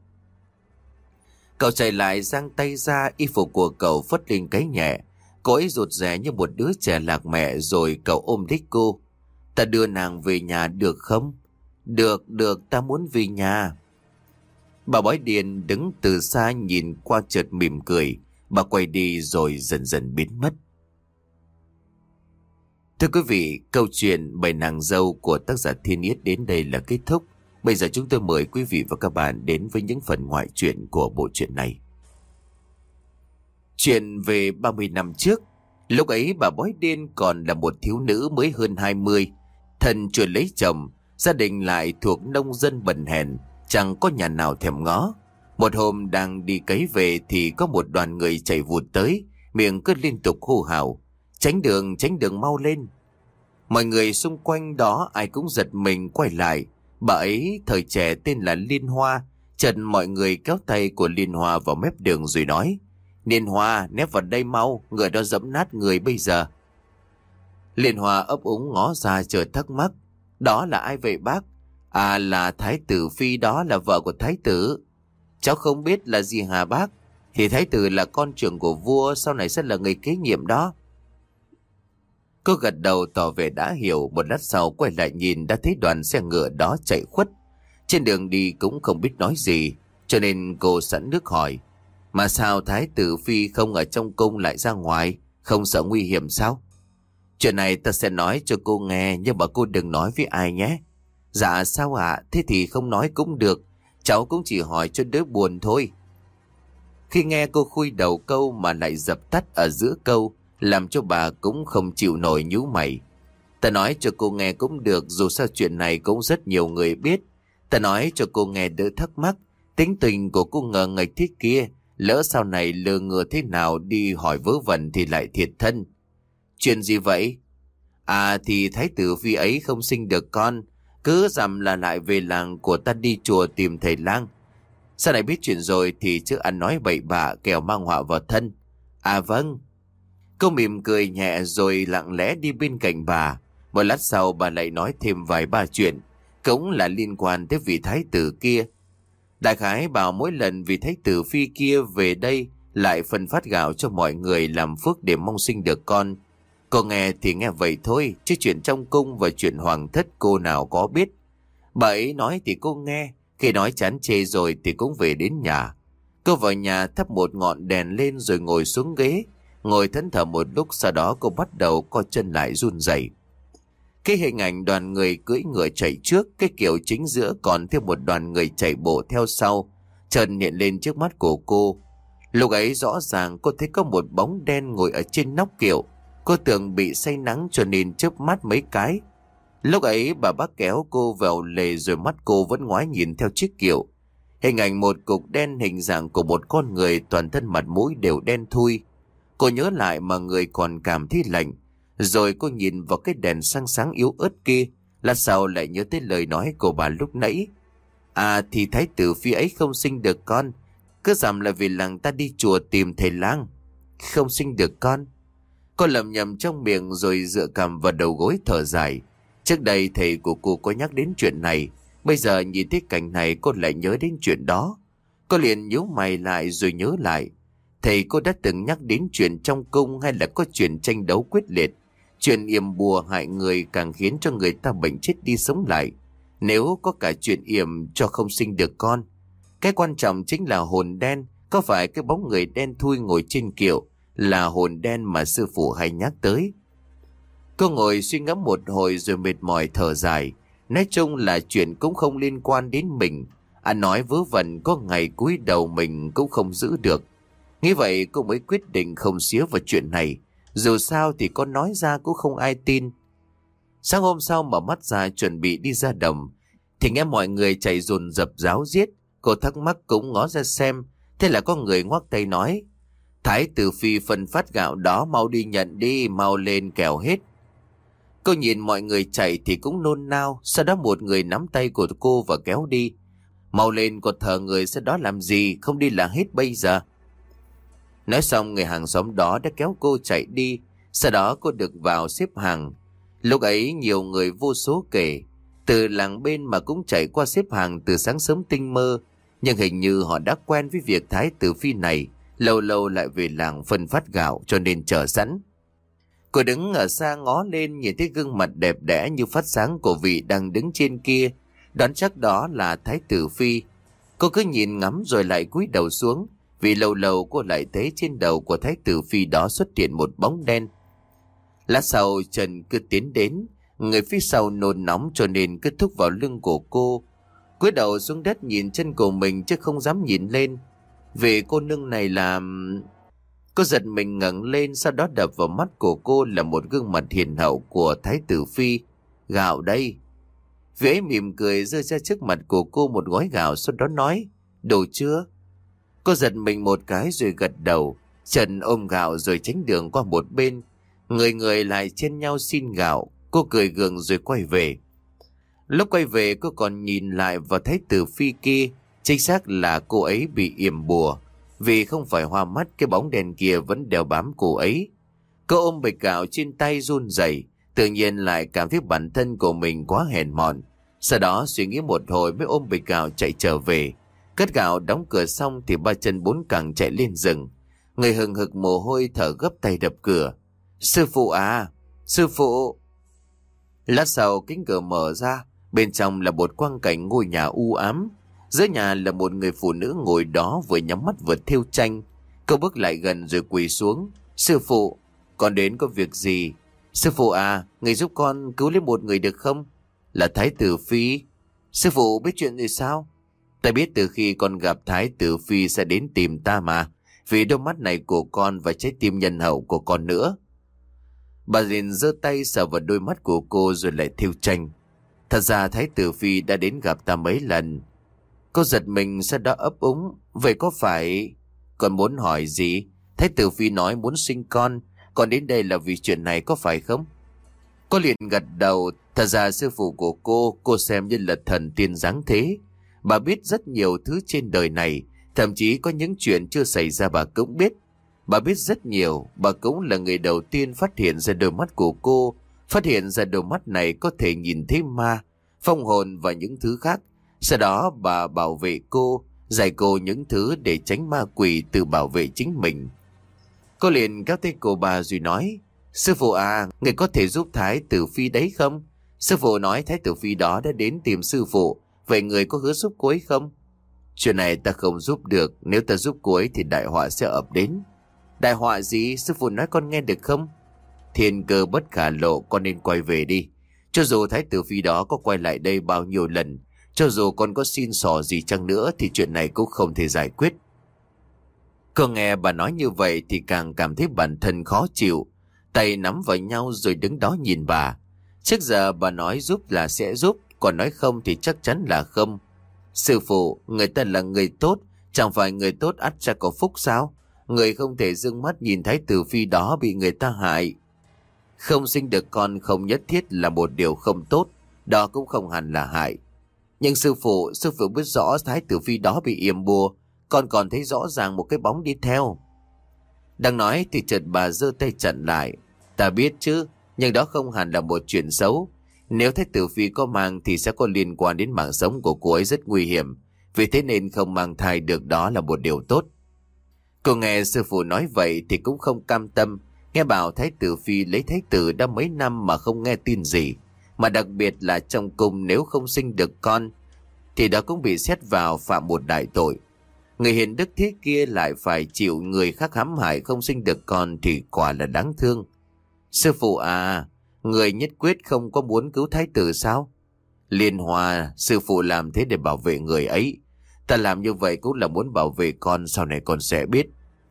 Cậu chạy lại giang tay ra, y phục của cậu phất lên cái nhẹ. Cô ấy rụt rè như một đứa trẻ lạc mẹ rồi cậu ôm thích cô. Ta đưa nàng về nhà được không? Được, được, ta muốn về nhà. Bà bói điền đứng từ xa nhìn qua chợt mỉm cười. Bà quay đi rồi dần dần biến mất. Thưa quý vị, câu chuyện Bảy Nàng Dâu của tác giả Thiên Yết đến đây là kết thúc. Bây giờ chúng tôi mời quý vị và các bạn đến với những phần ngoại truyện của bộ truyện này. Chuyện về ba mươi năm trước, lúc ấy bà Bói Đen còn là một thiếu nữ mới hơn hai mươi. Thân chưa lấy chồng, gia đình lại thuộc nông dân bần hèn, chẳng có nhà nào thèm ngó. Một hôm đang đi cấy về thì có một đoàn người chạy vụt tới, miệng cứ liên tục hô hào: "Tránh đường, tránh đường, mau lên!" Mọi người xung quanh đó ai cũng giật mình quay lại. Bà ấy thời trẻ tên là Liên Hoa. Chợt mọi người kéo tay của Liên Hoa vào mép đường rồi nói: "Liên Hoa, nép vào đây mau, người đó dẫm nát người bây giờ." Liên Hoa ấp úng ngó ra chờ thắc mắc: "Đó là ai vậy bác?" "À, là Thái tử Phi, đó là vợ của Thái tử." "Cháu không biết là gì hả bác?" "Thì Thái tử là con trưởng của vua, sau này sẽ là người kế nhiệm đó." Cô gật đầu tỏ vẻ đã hiểu. Một lát sau quay lại nhìn đã thấy đoàn xe ngựa đó chạy khuất. Trên đường đi cũng không biết nói gì, cho nên cô sẵn nước hỏi: "Mà sao Thái tử Phi không ở trong cung lại ra ngoài, không sợ nguy hiểm sao?" "Chuyện này ta sẽ nói cho cô nghe, nhưng mà cô đừng nói với ai nhé." "Dạ sao ạ? Thế thì không nói cũng được, cháu cũng chỉ hỏi cho đỡ buồn thôi." Khi nghe cô khui đầu câu mà lại dập tắt ở giữa câu, làm cho bà cũng không chịu nổi, nhíu mày. "Ta nói cho cô nghe cũng được, dù sao chuyện này cũng rất nhiều người biết. Ta nói cho cô nghe đỡ thắc mắc, tính tình của cô ngờ nghệch thế kia, lỡ sau này lừa ngừa thế nào đi hỏi vớ vẩn thì lại thiệt thân." "Chuyện gì vậy?" "À thì Thái tử Phi ấy không sinh được con, cứ dằm là lại về làng của ta đi chùa tìm thầy lang. Sau này biết chuyện rồi thì chứ ăn nói bậy bạ kẻo mang họa vào thân." "À vâng." Cô mỉm cười nhẹ rồi lặng lẽ đi bên cạnh bà. Một lát sau bà lại nói thêm vài ba chuyện, cũng là liên quan tới vị thái tử kia. Đại khái bảo mỗi lần vị thái tử Phi kia về đây lại phân phát gạo cho mọi người làm phước để mong sinh được con. Cô nghe thì nghe vậy thôi, chứ chuyện trong cung và chuyện hoàng thất cô nào có biết. Bà ấy nói thì cô nghe, khi nói chán chê rồi thì cũng về đến nhà. Cô vào nhà thắp một ngọn đèn lên rồi ngồi xuống ghế, ngồi thẫn thờ một lúc, sau đó cô bắt đầu co chân lại run rẩy. Cái hình ảnh đoàn người cưỡi ngựa chạy trước, cái kiểu chính giữa còn thêm một đoàn người chạy bộ theo sau, chợt hiện lên trước mắt của cô. Lúc ấy rõ ràng cô thấy có một bóng đen ngồi ở trên nóc kiệu. Cô tưởng bị say nắng cho nên chớp mắt mấy cái. Lúc ấy bà bác kéo cô vào lề rồi mắt cô vẫn ngoái nhìn theo chiếc kiệu. Hình ảnh một cục đen hình dạng của một con người, toàn thân mặt mũi đều đen thui. Cô nhớ lại mà người còn cảm thấy lạnh. Rồi cô nhìn vào cái đèn sáng sáng yếu ớt kia. Lát sau lại nhớ tới lời nói của bà lúc nãy. À thì Thái tử Phi ấy không sinh được con, cứ dằm là vì làng ta đi chùa tìm thầy lang. Không sinh được con. Cô lầm nhầm trong miệng rồi dựa cằm vào đầu gối thở dài. Trước đây thầy của cô có nhắc đến chuyện này, bây giờ nhìn thấy cảnh này cô lại nhớ đến chuyện đó. Cô liền nhíu mày lại rồi nhớ lại. Thầy cô đã từng nhắc đến chuyện trong cung, hay là có chuyện tranh đấu quyết liệt, chuyện yểm bùa hại người càng khiến cho người ta bệnh chết đi sống lại. Nếu có cả chuyện yểm cho không sinh được con, cái quan trọng chính là hồn đen. Có phải cái bóng người đen thui ngồi trên kiệu là hồn đen mà sư phụ hay nhắc tới? Cô ngồi suy ngẫm một hồi rồi mệt mỏi thở dài. Nói chung là chuyện cũng không liên quan đến mình. Anh nói vớ vẩn, có ngày cúi đầu mình cũng không giữ được. Nghĩ vậy cô mới quyết định không xía vào chuyện này. Dù sao thì có nói ra cũng không ai tin. Sáng hôm sau mở mắt ra chuẩn bị đi ra đồng thì nghe mọi người chạy dồn dập ráo riết. Cô thắc mắc cũng ngó ra xem. Thế là có người ngoắc tay nói: Thái tử Phi phân phát gạo đó, mau đi nhận đi, mau lên kẻo hết. Cô nhìn mọi người chạy thì cũng nôn nao. Sau đó một người nắm tay của cô và kéo đi. Mau lên, còn thờ người sau đó làm gì, không đi là hết bây giờ. Nói xong người hàng xóm đó đã kéo cô chạy đi. Sau đó cô được vào xếp hàng. Lúc ấy nhiều người vô số kể. Từ làng bên mà cũng chạy qua xếp hàng từ sáng sớm tinh mơ. Nhưng hình như họ đã quen với việc Thái tử Phi này lâu lâu lại về làng phân phát gạo, cho nên chờ sẵn. Cô đứng ở xa ngó lên, nhìn thấy gương mặt đẹp đẽ như phát sáng của vị đang đứng trên kia, đoán chắc đó là Thái tử Phi. Cô cứ nhìn ngắm rồi lại cúi đầu xuống. vì lâu lâu cô lại thấy trên đầu của Thái tử Phi đó xuất hiện một bóng đen. Lát sau Trần cứ tiến đến, người phía sau nôn nóng cho nên cứ thúc vào lưng của cô. Cúi đầu xuống đất nhìn chân của mình chứ không dám nhìn lên. Vì cô nương này là... Cô giật mình ngẩng lên, sau đó đập vào mắt của cô là một gương mặt hiền hậu của Thái tử Phi. Gạo đây. Vị ấy mỉm cười giơ ra trước mặt của cô một gói gạo, sau đó nói, đủ chưa? Cô giật mình một cái rồi gật đầu. Trần ôm gạo rồi tránh đường qua một bên. Người người lại chen nhau xin gạo. Cô cười gượng rồi quay về. Lúc quay về cô còn nhìn lại vào Thái tử Phi kia. Chính xác là cô ấy bị yểm bùa. Vì không phải hoa mắt, cái bóng đèn kia vẫn đeo bám cô ấy. Cô ôm bịch gạo trên tay run rẩy, tự nhiên lại cảm thấy bản thân của mình quá hèn mọn. Sau đó suy nghĩ một hồi mới ôm bịch gạo chạy trở về. Cất gạo đóng cửa xong thì ba chân bốn cẳng chạy lên rừng. Người hừng hực mồ hôi thở gấp tay đập cửa. Sư phụ à, sư phụ. Lát sau cánh cửa mở ra, bên trong là một quang cảnh ngôi nhà u ám. Giữa nhà là một người phụ nữ ngồi đó vừa nhắm mắt vừa thêu tranh. Cô bước lại gần rồi quỳ xuống. Sư phụ, con đến có việc gì? Sư phụ à, người giúp con cứu lấy một người được không? Là Thái tử Phi. Sư phụ biết chuyện gì sao? Ta biết từ khi con gặp Thái tử Phi sẽ đến tìm ta mà. Vì đôi mắt này của con và trái tim nhân hậu của con nữa. Bà liền giơ tay sờ vào đôi mắt của cô rồi lại thêu tranh. Thật ra Thái tử Phi đã đến gặp ta mấy lần. Cô giật mình sau đó ấp úng. Vậy có phải... Con muốn hỏi gì? Thái tử Phi nói muốn sinh con. Còn đến đây là vì chuyện này có phải không? Cô liền gật đầu. Thật ra sư phụ của cô, cô xem như là thần tiên giáng thế. Bà biết rất nhiều thứ trên đời này. Thậm chí có những chuyện chưa xảy ra bà cũng biết. Bà biết rất nhiều. Bà cũng là người đầu tiên phát hiện ra đôi mắt của cô. Phát hiện ra đôi mắt này có thể nhìn thấy ma, phong hồn và những thứ khác. Sau đó bà bảo vệ cô, dạy cô những thứ để tránh ma quỷ tự bảo vệ chính mình. Cô liền kéo tay cô bà rồi nói, sư phụ à, người có thể giúp Thái tử Phi đấy không? Sư phụ nói Thái tử Phi đó đã đến tìm sư phụ. Vậy người có hứa giúp cô ấy không? Chuyện này ta không giúp được. Nếu ta giúp cô ấy thì đại họa sẽ ập đến. Đại họa gì? Sư phụ nói con nghe được không? Thiên cơ bất khả lộ, con nên quay về đi. Cho dù Thái tử Phi đó có quay lại đây bao nhiêu lần, cho dù con có xin xỏ gì chăng nữa thì chuyện này cũng không thể giải quyết. Cô nghe bà nói như vậy thì càng cảm thấy bản thân khó chịu. Tay nắm vào nhau rồi đứng đó nhìn bà. Trước giờ bà nói giúp là sẽ giúp, còn nói không thì chắc chắn là không. Sư phụ, người ta là người tốt, chẳng phải người tốt ắt sẽ có phúc sao? Người không thể dương mắt nhìn Thái tử Phi đó bị người ta hại. Không sinh được con không nhất thiết là một điều không tốt, đó cũng không hẳn là hại. Nhưng sư phụ, sư phụ biết rõ Thái tử Phi đó bị yểm bùa, con còn thấy rõ ràng một cái bóng đi theo. Đang nói thì chợt bà giơ tay chặn lại. Ta biết chứ, nhưng đó không hẳn là một chuyện xấu. Nếu Thái tử Phi có mang thì sẽ có liên quan đến mạng sống của cô ấy rất nguy hiểm. Vì thế nên không mang thai được đó là một điều tốt. Cô nghe sư phụ nói vậy thì cũng không cam tâm. Nghe bảo Thái tử Phi lấy Thái tử đã mấy năm mà không nghe tin gì. Mà đặc biệt là trong cung nếu không sinh được con thì đó cũng bị xét vào phạm một đại tội. Người hiền đức thế kia lại phải chịu người khác hãm hại không sinh được con thì quả là đáng thương. Sư phụ à, người nhất quyết không có muốn cứu Thái tử sao? Liên Hoa, sư phụ làm thế để bảo vệ người ấy. Ta làm như vậy cũng là muốn bảo vệ con, sau này con sẽ biết.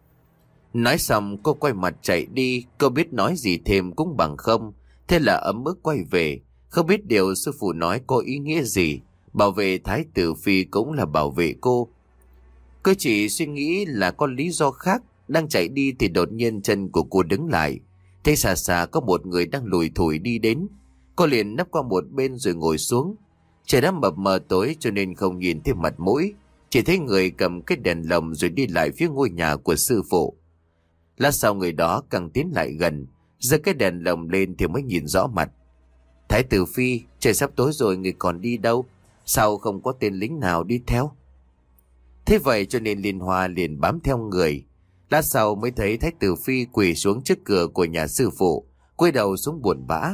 Nói xong cô quay mặt chạy đi. Cô biết nói gì thêm cũng bằng không. Thế là ấm ức quay về. Không biết điều sư phụ nói có ý nghĩa gì. Bảo vệ Thái tử Phi cũng là bảo vệ cô. Cô chỉ suy nghĩ là có lý do khác. Đang chạy đi thì đột nhiên chân của cô đứng lại. Thấy xa xa có một người đang lùi thủi đi đến. Cô liền nấp qua một bên rồi ngồi xuống. Trời đã mập mờ tối cho nên không nhìn thấy mặt mũi. Chỉ thấy người cầm cái đèn lồng rồi đi lại phía ngôi nhà của sư phụ. Lát sau người đó càng tiến lại gần, giơ cái đèn lồng lên thì mới nhìn rõ mặt. Thái tử Phi, trời sắp tối rồi người còn đi đâu? Sao không có tên lính nào đi theo? Thế vậy cho nên Liên Hoa liền bám theo người. Lát sau mới thấy Thái tử Phi quỳ xuống trước cửa của nhà sư phụ, cúi đầu xuống buồn bã.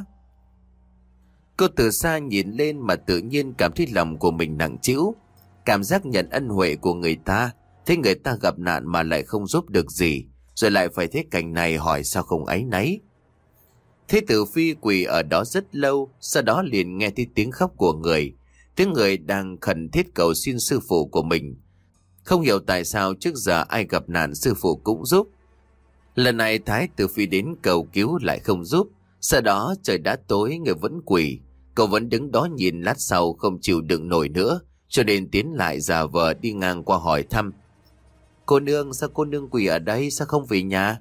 Cô từ xa nhìn lên mà tự nhiên cảm thấy lòng của mình nặng trĩu. Cảm giác nhận ân huệ của người ta Thế người ta gặp nạn mà lại không giúp được gì, rồi lại phải thấy cảnh này hỏi sao không áy náy. Thế Tử Phi quỳ ở đó rất lâu, sau đó liền nghe thấy tiếng khóc của người. Tiếng người đang khẩn thiết cầu xin sư phụ của mình. Không hiểu tại sao trước giờ ai gặp nạn sư phụ cũng giúp. Lần này Thái Tử Phi đến cầu cứu lại không giúp. Sau đó trời đã tối, người vẫn quỳ. Cậu vẫn đứng đó nhìn, lát sau không chịu đựng nổi nữa, cho nên tiến lại giả vờ đi ngang qua hỏi thăm. Cô nương, sao cô nương quỳ ở đây, sao không về nhà?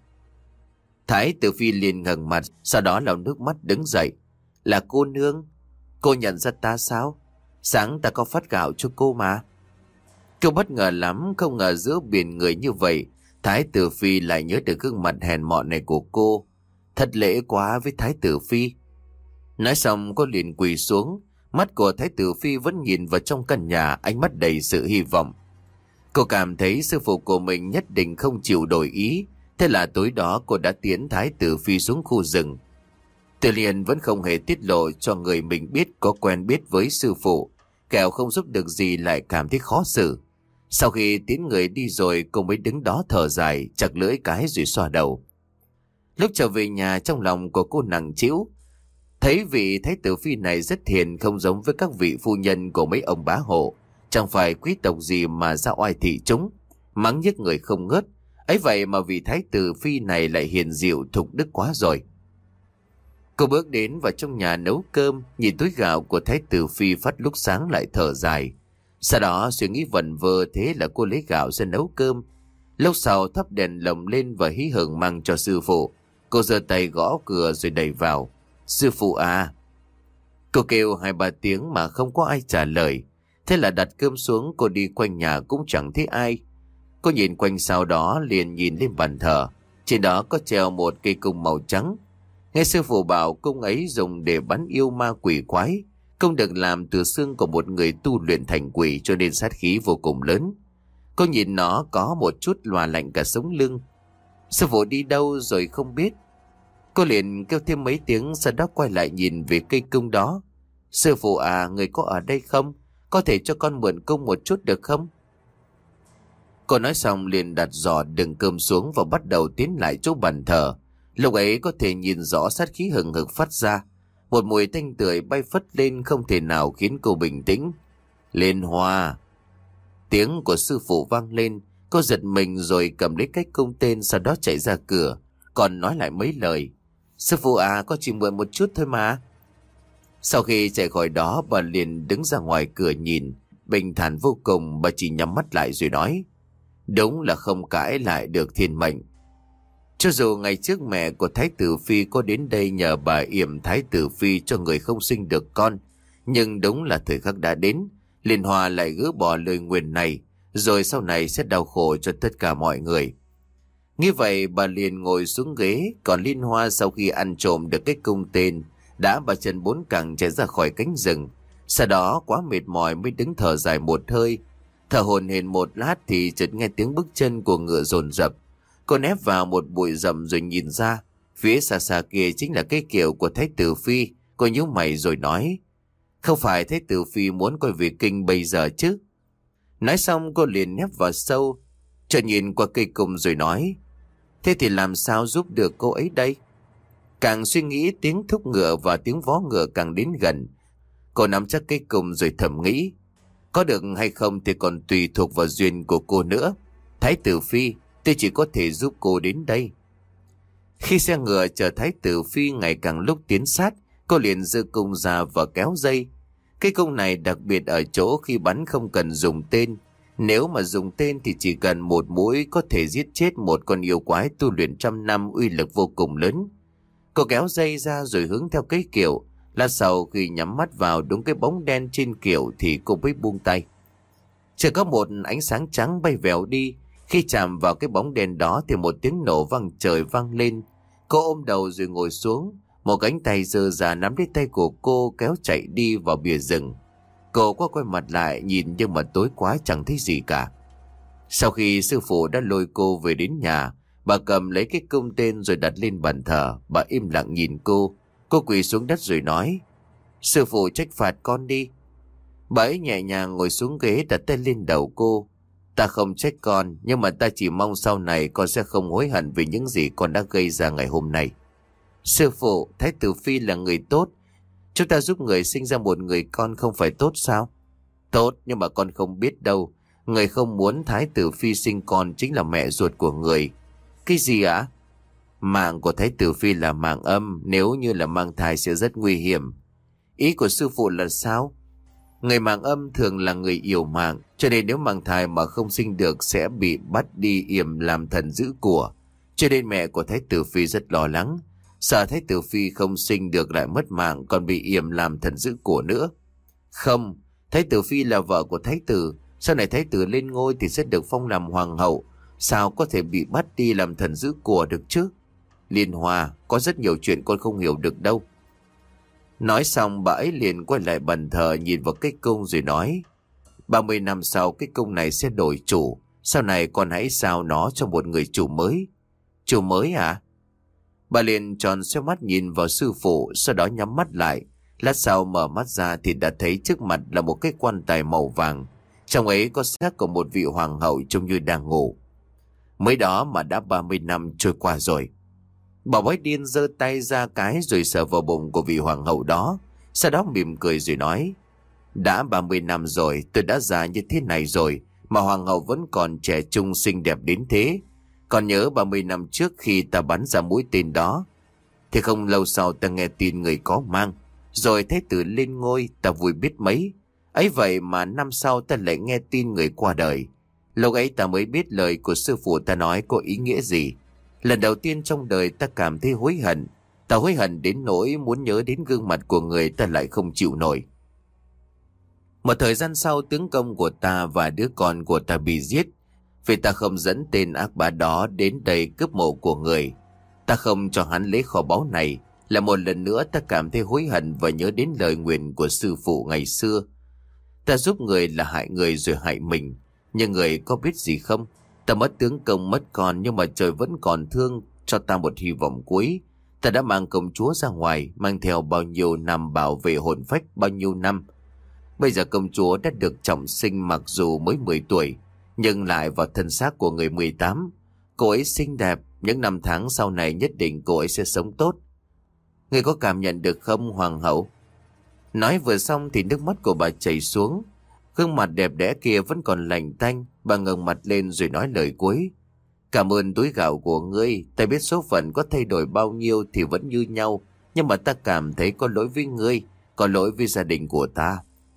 Thái Tử Phi liền ngẩng mặt, sau đó lau nước mắt đứng dậy. Là cô nương? Cô nhận ra ta sao? Sáng ta có phát gạo cho cô mà. Cô bất ngờ lắm, không ngờ giữa biển người như vậy, Thái Tử Phi lại nhớ được gương mặt hèn mọn này của cô. Thật lễ quá với Thái Tử Phi. Nói xong cô liền quỳ xuống. Mắt của Thái Tử Phi vẫn nhìn vào trong căn nhà, ánh mắt đầy sự hy vọng. Cô cảm thấy sư phụ của mình nhất định không chịu đổi ý. Thế là tối đó cô đã tiến Thái Tử Phi xuống khu rừng. Từ liền vẫn không hề tiết lộ cho người mình biết có quen biết với sư phụ, kẻo không giúp được gì lại cảm thấy khó xử. Sau khi tiến người đi rồi, cô mới đứng đó thở dài, chặt lưỡi cái rồi xoa đầu. Lúc trở về nhà, trong lòng của cô nặng trĩu. Thấy vị Thái Tử Phi này rất hiền, không giống với các vị phu nhân của mấy ông bá hộ. Chẳng phải quý tộc gì mà ra oai thị chúng, mắng nhức người không ngớt. Ấy vậy mà vị Thái Tử Phi này lại hiền dịu thục đức quá rồi. Cô bước đến vào trong nhà nấu cơm, nhìn túi gạo của Thái Tử Phi phát lúc sáng lại thở dài. Sau đó suy nghĩ vẩn vơ, thế là cô lấy gạo ra nấu cơm. Lúc sau thắp đèn lồng lên và hí hửng mang cho sư phụ. Cô giơ tay gõ cửa rồi đẩy vào. Sư phụ à? Cô kêu hai ba tiếng mà không có ai trả lời. Thế là đặt cơm xuống, cô đi quanh nhà cũng chẳng thấy ai. Cô nhìn quanh, sau đó liền nhìn lên bàn thờ. Trên đó có treo một cây cung màu trắng. Nghe sư phụ bảo cung ấy dùng để bắn yêu ma quỷ quái. Cung được làm từ xương của một người tu luyện thành quỷ, cho nên sát khí vô cùng lớn. Cô nhìn nó có một chút lòa lạnh cả sống lưng. Sư phụ đi đâu rồi không biết. Cô liền kêu thêm mấy tiếng, sau đó quay lại nhìn về cây cung đó. Sư phụ à, người có ở đây không? Có thể cho con mượn cung một chút được không? Cô nói xong liền đặt giỏ đựng cơm xuống và bắt đầu tiến lại chỗ bàn thờ. Lúc ấy có thể nhìn rõ sát khí hừng hực phát ra. Một mùi thanh tưởi bay phất lên, không thể nào khiến cô bình tĩnh. Lên hoa! Tiếng của sư phụ vang lên. Cô giật mình rồi cầm lấy cái cung tên, sau đó chạy ra cửa. Còn nói lại mấy lời. Sư phụ à, con chỉ mượn một chút thôi mà. Sau khi chạy khỏi đó, bà liền đứng ra ngoài cửa nhìn. Bình thản vô cùng, bà chỉ nhắm mắt lại rồi nói. Đúng là không cãi lại được thiên mệnh. Cho dù ngày trước mẹ của Thái Tử Phi có đến đây nhờ bà yểm Thái Tử Phi cho người không sinh được con, nhưng đúng là thời khắc đã đến. Liên Hoa lại gỡ bỏ lời nguyền này, rồi sau này sẽ đau khổ cho tất cả mọi người. Như vậy bà liền ngồi xuống ghế. Còn Liên Hoa sau khi ăn trộm được cái cung tên, đã bà chân bốn cẳng chạy ra khỏi cánh rừng. Sau đó quá mệt mỏi mới đứng thở dài một hơi. Thở hổn hển một lát thì chợt nghe tiếng bước chân của ngựa dồn dập. Cô nép vào một bụi rậm rồi nhìn ra. Phía xa xa kia chính là cái kiệu của Thái Tử Phi. Cô nhíu mày rồi nói. Không phải Thái Tử Phi muốn quay về kinh bây giờ chứ? Nói xong cô liền nép vào sâu, cho nhìn qua cây cung rồi nói. Thế thì làm sao giúp được cô ấy đây? Càng suy nghĩ, tiếng thúc ngựa và tiếng vó ngựa càng đến gần. Cô nắm chắc cây cung rồi thầm nghĩ. Có được hay không thì còn tùy thuộc vào duyên của cô nữa. Thái Tử Phi, tôi chỉ có thể giúp cô đến đây. Khi xe ngựa chở Thái Tử Phi ngày càng lúc tiến sát, cô liền giơ cung ra và kéo dây. Cái cung này đặc biệt ở chỗ khi bắn không cần dùng tên. Nếu mà dùng tên thì chỉ cần một mũi có thể giết chết một con yêu quái tu luyện trăm năm, uy lực vô cùng lớn. Cô kéo dây ra rồi hướng theo cái kiệu. Lát sau khi nhắm mắt vào đúng cái bóng đen trên kiệu thì cô mới buông tay. Chỉ có một ánh sáng trắng bay vèo đi. Khi chạm vào cái bóng đen đó thì một tiếng nổ vang trời vang lên. Cô ôm đầu rồi ngồi xuống. Một cánh tay giơ ra nắm lấy tay của cô kéo chạy đi vào bìa rừng. Cô có quay mặt lại nhìn nhưng mà tối quá chẳng thấy gì cả. Sau khi sư phụ đã lôi cô về đến nhà, bà cầm lấy cái cung tên rồi đặt lên bàn thờ. Bà im lặng nhìn cô. Cô quỳ xuống đất rồi nói. Sư phụ trách phạt con đi. Bà ấy nhẹ nhàng ngồi xuống ghế đặt tay lên đầu cô. Ta không trách con, nhưng mà ta chỉ mong sau này con sẽ không hối hận vì những gì con đã gây ra ngày hôm nay. Sư phụ, Thái tử Phi là người tốt. Chúng ta giúp người sinh ra một người con không phải tốt sao? Tốt, nhưng mà con không biết đâu. Người không muốn Thái tử Phi sinh con chính là mẹ ruột của người. Cái gì ạ? Mạng của Thái tử Phi là mạng âm, nếu như là mang thai sẽ rất nguy hiểm. Ý của sư phụ là sao? Người mạng âm thường là người yểu mạng, cho nên nếu mang thai mà không sinh được sẽ bị bắt đi yểm làm thần giữ của. Cho nên mẹ của Thái tử Phi rất lo lắng, sợ Thái tử Phi không sinh được lại mất mạng, còn bị yểm làm thần giữ của nữa. Không, Thái tử Phi là vợ của Thái tử, sau này Thái tử lên ngôi thì sẽ được phong làm hoàng hậu, sao có thể bị bắt đi làm thần giữ của được chứ? Liên Hoa, có rất nhiều chuyện con không hiểu được đâu. Nói xong bà ấy liền quay lại bàn thờ nhìn vào cái cung rồi nói: ba mươi năm sau cái cung này sẽ đổi chủ, sau này con hãy giao nó cho một người chủ mới. Chủ mới à? Bà liền tròn xoe mắt nhìn vào sư phụ, sau đó nhắm mắt lại. Lát sau mở mắt ra thì đã thấy trước mặt là một cái quan tài màu vàng, trong ấy có xác của một vị hoàng hậu trông như đang ngủ. Mới đó mà đã ba mươi năm trôi qua rồi. Bà bói điên giơ tay ra cái rồi sờ vào bụng của vị hoàng hậu đó, sau đó mỉm cười rồi nói: đã ba mươi năm rồi, tôi đã già như thế này rồi mà hoàng hậu vẫn còn trẻ trung xinh đẹp đến thế. Còn nhớ ba mươi năm trước khi ta bắn ra mũi tên đó, thì không lâu sau ta nghe tin người có mang, rồi Thái tử lên ngôi, ta vui biết mấy. Ấy vậy mà năm sau ta lại nghe tin người qua đời. Lúc ấy ta mới biết lời của sư phụ ta nói có ý nghĩa gì. Lần đầu tiên trong đời ta cảm thấy hối hận. Ta hối hận đến nỗi muốn nhớ đến gương mặt của người ta lại không chịu nổi. Một thời gian sau, tướng công của ta và đứa con của ta bị giết vì ta không dẫn tên ác bá đó đến đây cướp mộ của người. Ta không cho hắn lấy kho báu này. Là một lần nữa ta cảm thấy hối hận và nhớ đến lời nguyền của sư phụ ngày xưa. Ta giúp người là hại người rồi hại mình. Nhưng người có biết gì không? Ta mất tướng công mất con, nhưng mà trời vẫn còn thương cho ta một hy vọng cuối. Ta đã mang công chúa ra ngoài, mang theo bao nhiêu năm bảo vệ hồn phách bao nhiêu năm. Bây giờ công chúa đã được trọng sinh, mặc dù mới mười tuổi, nhưng lại vào thân xác của người mười tám. Cô ấy xinh đẹp, những năm tháng sau này nhất định cô ấy sẽ sống tốt. Người có cảm nhận được không, hoàng hậu? Nói vừa xong thì nước mắt của bà chảy xuống. Gương mặt đẹp đẽ kia vẫn còn lạnh tanh. Bà ngẩng mặt lên rồi nói lời cuối: cảm ơn túi gạo của ngươi. Ta biết số phận có thay đổi bao nhiêu thì vẫn như nhau, nhưng mà ta cảm thấy có lỗi với ngươi, có lỗi với gia đình của ta.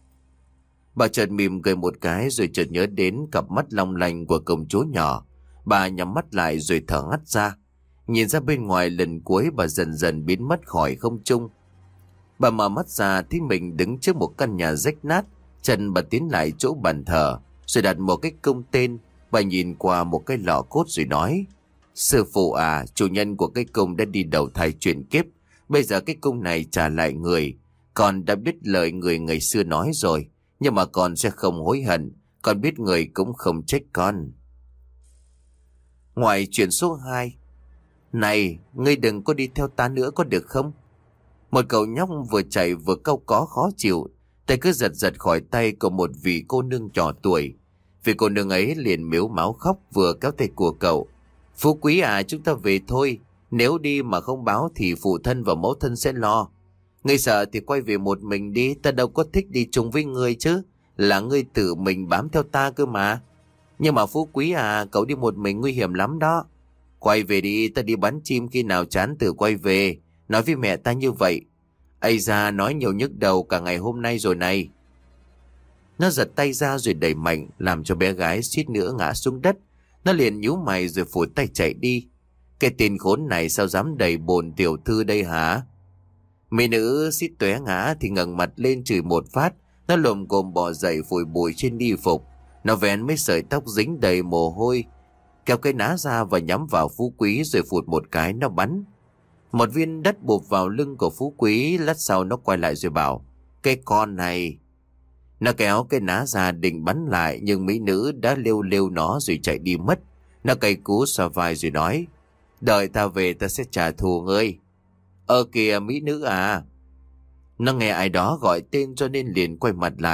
Bà chợt mỉm cười một cái rồi chợt nhớ đến cặp mắt long lanh của công chúa nhỏ. Bà nhắm mắt lại rồi thở hắt ra. Nhìn ra bên ngoài lần cuối, bà dần dần biến mất khỏi không trung. Bà mở mắt ra thấy mình đứng trước một căn nhà rách nát. Chân bà tiến lại chỗ bàn thờ rồi đặt một cái cung tên. Bà nhìn qua một cái lọ cốt rồi nói: sư phụ à, chủ nhân của cái cung đã đi đầu thai chuyển kiếp. Bây giờ cái cung này trả lại người. Con đã biết lời người ngày xưa nói rồi, nhưng mà con sẽ không hối hận. Con biết người cũng không trách con. Ngoài chuyện số hai. Này, ngươi đừng có đi theo ta nữa có được không? Một cậu nhóc vừa chạy vừa cau có khó chịu, tay cứ giật giật khỏi tay của một vị cô nương trò tuổi. Vị cô nương ấy liền mếu máo khóc vừa kéo tay của cậu. Phú quý à, chúng ta về thôi. Nếu đi mà không báo thì phụ thân và mẫu thân sẽ lo. Ngươi sợ thì quay về một mình đi, ta đâu có thích đi chung với ngươi chứ. Là ngươi tự mình bám theo ta cơ mà. Nhưng mà phú quý à, cậu đi một mình nguy hiểm lắm đó. Quay về đi, ta đi bắn chim, khi nào chán tự quay về. Nói với mẹ ta như vậy. Ây da, nói nhiều nhức đầu cả ngày hôm nay rồi này. Nó giật tay ra rồi đẩy mạnh, làm cho bé gái suýt nữa ngã xuống đất. Nó liền nhíu mày rồi phủi tay chạy đi. Cái tên khốn này sao dám đẩy bồn tiểu thư đây hả? Mỹ nữ suýt tóe ngã thì ngẩng mặt lên chửi một phát. Nó lồm cồm bò dậy phủi bụi trên y phục. Nó vén mấy sợi tóc dính đầy mồ hôi, kéo cái ná ra và nhắm vào Phú Quý rồi phụt một cái nó bắn. Một viên đất bụp vào lưng của Phú Quý. Lát sau nó quay lại rồi bảo: cái con này. Nó kéo cái ná ra định bắn lại, nhưng mỹ nữ đã lêu lêu nó rồi chạy đi mất. Nó cay cú xoa vai rồi nói: đợi ta về ta sẽ trả thù ngươi. Ơ kìa mỹ nữ à. Nó nghe ai đó gọi tên cho nên liền quay mặt lại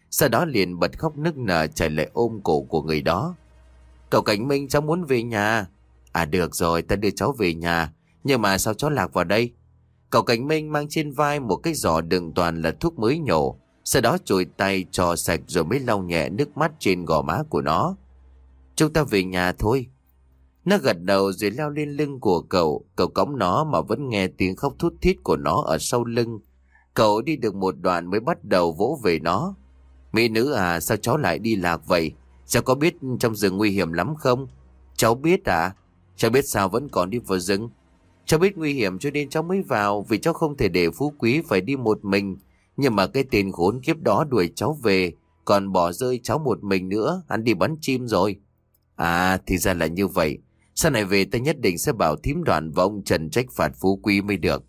Sau đó liền bật khóc nức nở chạy lại ôm cổ của người đó. Cậu Cảnh Minh, cháu muốn về nhà. À được rồi, ta đưa cháu về nhà. Nhưng mà sao cháu lạc vào đây? Cậu Cảnh Minh mang trên vai một cái giỏ đựng toàn là thuốc mới nhổ. Sau đó chùi tay cho sạch rồi mới lau nhẹ nước mắt trên gò má của nó. Chúng ta về nhà thôi. Nó gật đầu rồi leo lên lưng của cậu. Cậu cõng nó mà vẫn nghe tiếng khóc thút thít của nó ở sau lưng. Cậu đi được một đoạn mới bắt đầu vỗ về nó. Mỹ nữ à, sao cháu lại đi lạc vậy? Cháu có biết trong rừng nguy hiểm lắm không? Cháu biết à? Cháu biết sao vẫn còn đi vào rừng? Cháu biết nguy hiểm cho nên cháu mới vào, vì cháu không thể để Phú Quý phải đi một mình. Nhưng mà cái tên khốn kiếp đó đuổi cháu về, còn bỏ rơi cháu một mình nữa, hắn đi bắn chim rồi. À, thì ra là như vậy. Sau này về ta nhất định sẽ bảo thím Đoàn và ông Trần trách phạt Phú Quý mới được.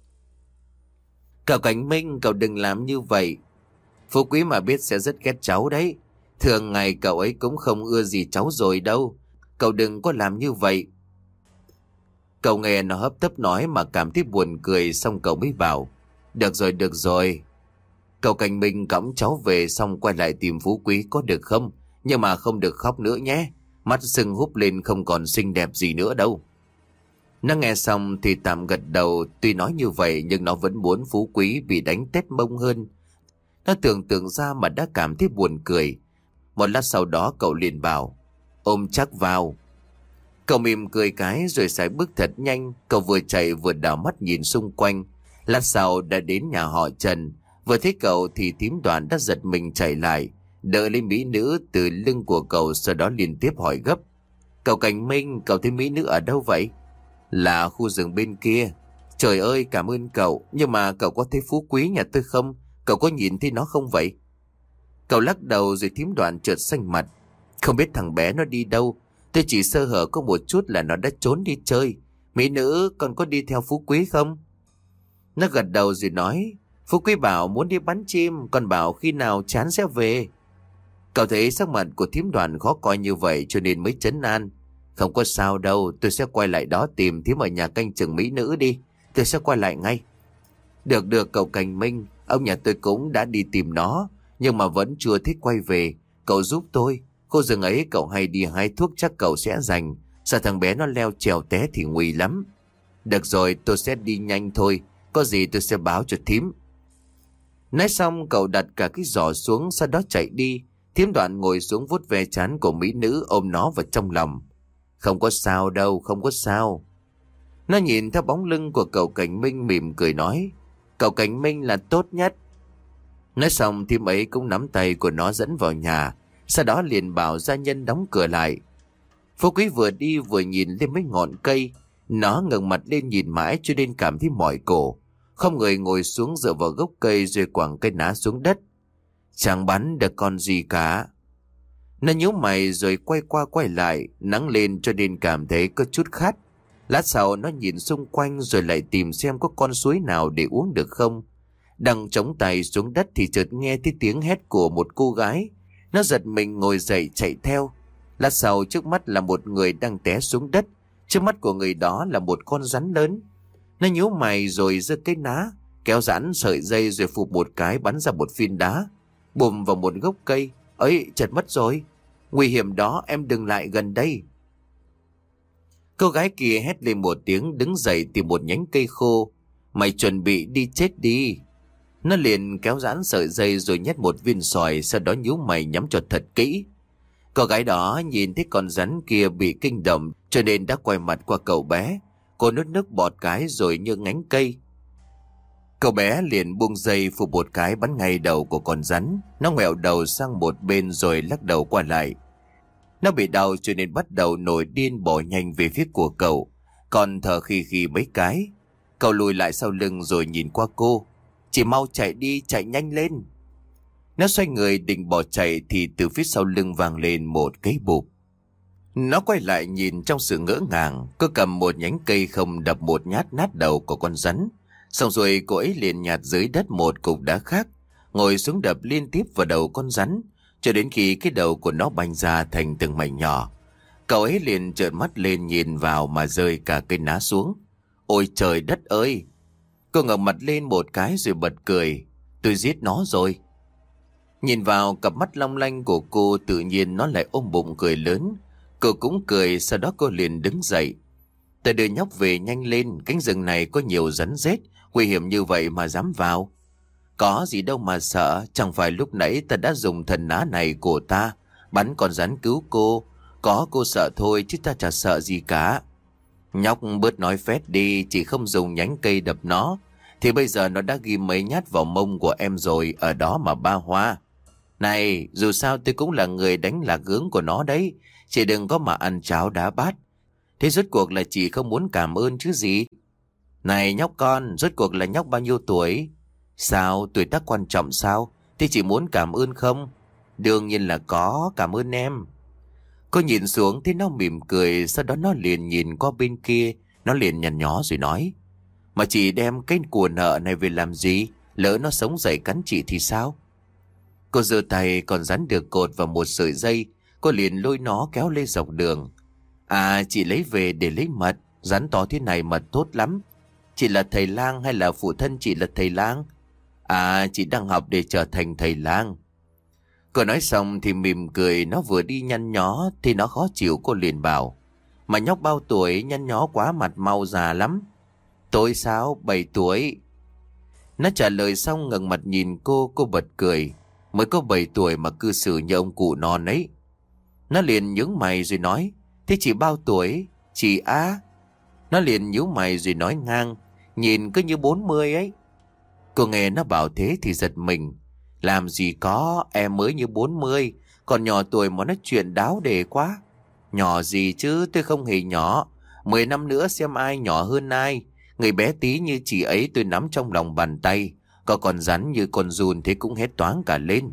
Cậu Cảnh Minh, cậu đừng làm như vậy. Phú Quý mà biết sẽ rất ghét cháu đấy. Thường ngày cậu ấy cũng không ưa gì cháu rồi đâu. Cậu đừng có làm như vậy. Cậu nghe nó hấp tấp nói mà cảm thấy buồn cười, xong cậu mới bảo. Được rồi, được rồi. Cậu Cảnh Minh cõng cháu về xong quay lại tìm Phú Quý có được không? Nhưng mà không được khóc nữa nhé. Mắt sưng húp lên không còn xinh đẹp gì nữa đâu. Nó nghe xong thì tạm gật đầu. Tuy nói như vậy nhưng nó vẫn muốn Phú Quý bị đánh tét mông hơn. Nó tưởng tượng ra mà đã cảm thấy buồn cười. Một lát sau đó cậu liền bảo. Ôm chắc vào. Cậu mỉm cười cái rồi sải bước thật nhanh. Cậu vừa chạy vừa đảo mắt nhìn xung quanh. Lát sau đã đến nhà họ Trần. Vừa thấy cậu thì thím Đoàn đã giật mình chạy lại, đỡ lấy mỹ nữ từ lưng của cậu, sau đó liên tiếp hỏi gấp. Cậu Cảnh Minh, cậu thấy mỹ nữ ở đâu vậy? Là khu rừng bên kia. Trời ơi, cảm ơn cậu. Nhưng mà cậu có thấy Phú Quý nhà tôi không? Cậu có nhìn thấy nó không vậy? Cậu lắc đầu rồi thím Đoàn chợt xanh mặt. Không biết thằng bé nó đi đâu. Tôi chỉ sơ hở có một chút là nó đã trốn đi chơi. Mỹ nữ, còn có đi theo Phú Quý không? Nó gật đầu rồi nói. Phú Quý bảo muốn đi bắn chim, còn bảo khi nào chán sẽ về. Cậu thấy sắc mặt của thím Đoàn khó coi như vậy cho nên mới trấn an. Không có sao đâu, tôi sẽ quay lại đó tìm thím ở nhà canh chừng mỹ nữ đi. Tôi sẽ quay lại ngay. Được được cậu Cảnh Minh, ông nhà tôi cũng đã đi tìm nó, nhưng mà vẫn chưa thích quay về. Cậu giúp tôi, khu rừng ấy cậu hay đi hái thuốc chắc cậu sẽ rành. Sợ thằng bé nó leo trèo té thì nguy lắm. Được rồi, tôi sẽ đi nhanh thôi, có gì tôi sẽ báo cho thím. Nói xong cậu đặt cả cái giỏ xuống, sau đó chạy đi. Thím Đoàn ngồi xuống vuốt ve trán của mỹ nữ, ôm nó vào trong lòng. Không có sao đâu, không có sao. Nó nhìn theo bóng lưng của cậu Cảnh Minh mỉm cười nói. Cậu Cảnh Minh là tốt nhất. Nói xong thím ấy cũng nắm tay của nó dẫn vào nhà, sau đó liền bảo gia nhân đóng cửa lại. Phú Quý vừa đi vừa nhìn lên mấy ngọn cây. Nó ngẩng mặt lên nhìn mãi cho nên cảm thấy mỏi cổ. Không người ngồi xuống dựa vào gốc cây rồi quẳng cây ná xuống đất. Chẳng bắn được con gì cả. Nó nhíu mày rồi quay qua quay lại, nắng lên cho nên cảm thấy có chút khát. Lát sau nó nhìn xung quanh rồi lại tìm xem có con suối nào để uống được không. Đang chống tay xuống đất thì chợt nghe thấy tiếng hét của một cô gái. Nó giật mình ngồi dậy chạy theo. Lát sau trước mắt là một người đang té xuống đất. Trước mắt của người đó là một con rắn lớn. Nó nhíu mày rồi giơ cây ná, kéo giãn sợi dây rồi phụp một cái bắn ra một viên đá, bùm vào một gốc cây. Ấy, chật mất rồi. Nguy hiểm đó, em đừng lại gần đây. Cô gái kia hét lên một tiếng, đứng dậy tìm một nhánh cây khô. Mày chuẩn bị đi chết đi. Nó liền kéo giãn sợi dây rồi nhét một viên xoài, sau đó nhíu mày nhắm cho thật kỹ. Cô gái đó nhìn thấy con rắn kia bị kinh động cho nên đã quay mặt qua cậu bé. Cô nuốt nước bọt cái rồi như ngánh cây. Cậu bé liền buông dây phụp một cái bắn ngay đầu của con rắn. Nó ngoẹo đầu sang một bên rồi lắc đầu qua lại. Nó bị đau cho nên bắt đầu nổi điên bỏ nhanh về phía của cậu. Còn thở khì khì mấy cái. Cậu lùi lại sau lưng rồi nhìn qua cô. Chỉ mau chạy đi, chạy nhanh lên. Nó xoay người định bỏ chạy thì từ phía sau lưng vang lên một cái bụp. Nó quay lại nhìn trong sự ngỡ ngàng. Cô cầm một nhánh cây không đập một nhát nát đầu của con rắn. Xong rồi cô ấy liền nhặt dưới đất một cục đá khác, ngồi xuống đập liên tiếp vào đầu con rắn, cho đến khi cái đầu của nó bành ra thành từng mảnh nhỏ. Cậu ấy liền trợn mắt lên nhìn vào mà rơi cả cây ná xuống. Ôi trời đất ơi! Cô ngẩng mặt lên một cái rồi bật cười. Tôi giết nó rồi. Nhìn vào cặp mắt long lanh của cô, tự nhiên nó lại ôm bụng cười lớn. Cô cũng cười, sau đó cô liền đứng dậy. Ta đưa nhóc về nhanh lên, cánh rừng này có nhiều rắn rết, nguy hiểm như vậy mà dám vào. Có gì đâu mà sợ, chẳng phải lúc nãy ta đã dùng thần ná này của ta, bắn con rắn cứu cô. Có cô sợ thôi chứ ta chả sợ gì cả. Nhóc bớt nói phét đi, chỉ không dùng nhánh cây đập nó, thì bây giờ nó đã ghi mấy nhát vào mông của em rồi, ở đó mà ba hoa. Này, dù sao tôi cũng là người đánh lạc hướng của nó đấy, chị đừng có mà ăn cháo đá bát. Thế rốt cuộc là chị không muốn cảm ơn chứ gì? Này nhóc con, rốt cuộc là nhóc bao nhiêu tuổi? Sao, tuổi tác quan trọng sao? Thế chị muốn cảm ơn không? Đương nhiên là có, cảm ơn em. Cô nhìn xuống thấy nó mỉm cười, sau đó nó liền nhìn qua bên kia, nó liền nhăn nhó rồi nói. Mà chị đem cái của nợ này về làm gì? Lỡ nó sống dậy cắn chị thì sao? Cô giơ tay còn dán được cột vào một sợi dây, cô liền lôi nó kéo lên dọc đường. À, chị lấy về để lấy mật, rắn to thế này mật tốt lắm. Chị là thầy lang hay là phụ thân chị là thầy lang? À, chị đang học để trở thành thầy lang. Cô nói xong thì mỉm cười, nó vừa đi nhăn nhó thì nó khó chịu, cô liền bảo. Mà nhóc bao tuổi, nhăn nhó quá, mặt mau già lắm. Tôi sao? Bảy tuổi. Nó trả lời xong ngẩng mặt nhìn cô, cô bật cười. Mới có bảy tuổi mà cư xử như ông cụ non ấy. Nó liền nhướng mày rồi nói. Thế chị bao tuổi? Chị á. Nó liền nhíu mày rồi nói ngang. Nhìn cứ như bốn mươi ấy. Cô nghe nó bảo thế thì giật mình. Làm gì có, em mới như bốn mươi, còn nhỏ tuổi mà nói chuyện đáo đề quá. Nhỏ gì chứ, tôi không hề nhỏ. Mười năm nữa xem ai nhỏ hơn ai. Người bé tí như chị ấy tôi nắm trong lòng bàn tay. Có còn rắn như con giun thế cũng hết toáng cả lên.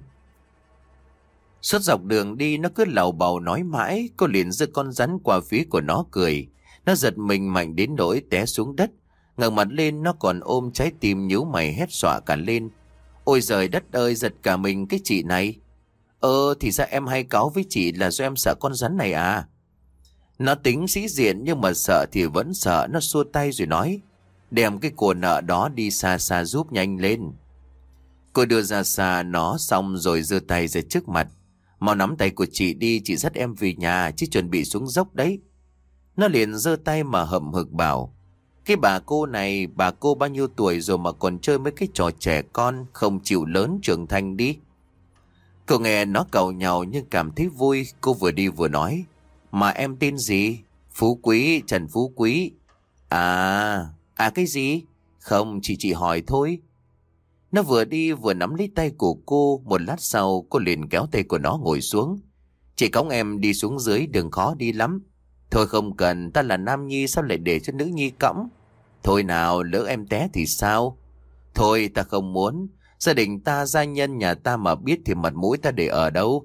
Suốt dọc đường đi nó cứ lầu bầu nói mãi. Cô liền giơ con rắn qua phía của nó cười. Nó giật mình mạnh đến nỗi té xuống đất. Ngẩng mặt lên nó còn ôm trái tim nhíu mày hét xọa cả lên. Ôi giời đất ơi, giật cả mình cái chị này. Ờ thì ra em hay cáu với chị là do em sợ con rắn này à? Nó tính sĩ diện nhưng mà sợ thì vẫn sợ. Nó xua tay rồi nói. Đem cái của nợ đó đi xa xa giúp nhanh lên. Cô đưa ra xa nó xong rồi giơ tay ra trước mặt. Mau nắm tay của chị đi, chị dắt em về nhà chứ chuẩn bị xuống dốc đấy. Nó liền giơ tay mà hậm hực bảo. Cái bà cô này, bà cô bao nhiêu tuổi rồi mà còn chơi mấy cái trò trẻ con, không chịu lớn trưởng thành đi. Cô nghe nó càu nhàu nhưng cảm thấy vui, cô vừa đi vừa nói. Mà em tên gì? Phú Quý, Trần Phú Quý. À, à cái gì? Không, chị chỉ hỏi thôi. Nó vừa đi vừa nắm lấy tay của cô, một lát sau cô liền kéo tay của nó ngồi xuống. Chị cõng em đi xuống dưới, đường khó đi lắm. Thôi không cần, ta là nam nhi sao lại để cho nữ nhi cõng? Thôi nào, lỡ em té thì sao? Thôi ta không muốn, gia đình ta, gia nhân nhà ta mà biết thì mặt mũi ta để ở đâu?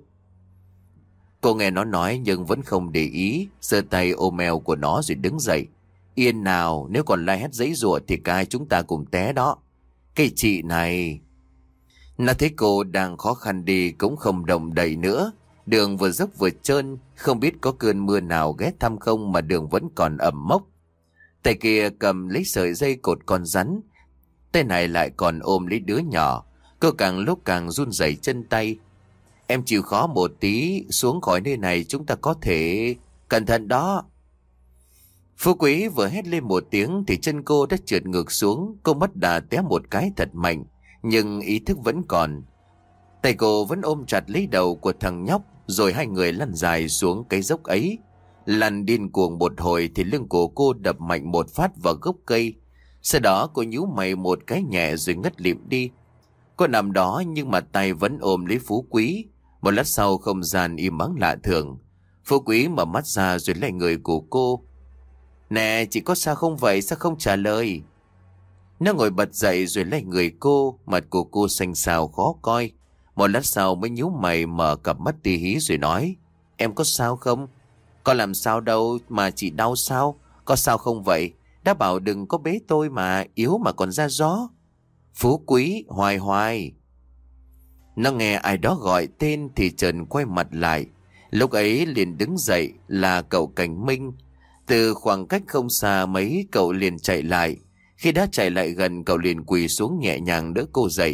Cô nghe nó nói nhưng vẫn không để ý, giơ tay ôm eo của nó rồi đứng dậy. Yên nào, nếu còn la hét giãy giụa thì cả hai chúng ta cùng té đó. Cái chị này... Nó thấy cô đang khó khăn đi cũng không động đậy nữa. Đường vừa dốc vừa trơn, không biết có cơn mưa nào ghé thăm không mà đường vẫn còn ẩm mốc. Tay kia cầm lấy sợi dây cột con rắn, tay này lại còn ôm lấy đứa nhỏ. Cô càng lúc càng run rẩy chân tay. Em chịu khó một tí, xuống khỏi nơi này chúng ta có thể... Cẩn thận đó. Phú Quý vừa hét lên một tiếng thì chân cô đã trượt ngược xuống. Cô mất đà té một cái thật mạnh, nhưng ý thức vẫn còn. Tay cô vẫn ôm chặt lấy đầu của thằng nhóc, rồi hai người lăn dài xuống cái dốc ấy. Lăn điên cuồng một hồi thì lưng của cô đập mạnh một phát vào gốc cây. Sau đó cô nhíu mày một cái nhẹ rồi ngất lịm đi. Cô nằm đó nhưng mà tay vẫn ôm lấy Phú Quý. Một lát sau không gian im ắng lạ thường. Phú Quý mở mắt ra rồi lại người của cô. Nè, chị có sao không vậy, sao không trả lời? Nó ngồi bật dậy rồi lấy người cô, mặt của cô xanh xao khó coi. Một lát sau mới nhíu mày mở cặp mắt tí hí rồi nói. Em có sao không? Có làm sao đâu mà chị đau sao? Có sao không vậy? Đã bảo đừng có bế tôi mà, yếu mà còn ra gió. Phú Quý, Hoài Hoài. Nó nghe ai đó gọi tên thì Trần quay mặt lại. Lúc ấy liền đứng dậy là cậu Cảnh Minh. Từ khoảng cách không xa mấy cậu liền chạy lại. Khi đã chạy lại gần cậu liền quỳ xuống nhẹ nhàng đỡ cô dậy.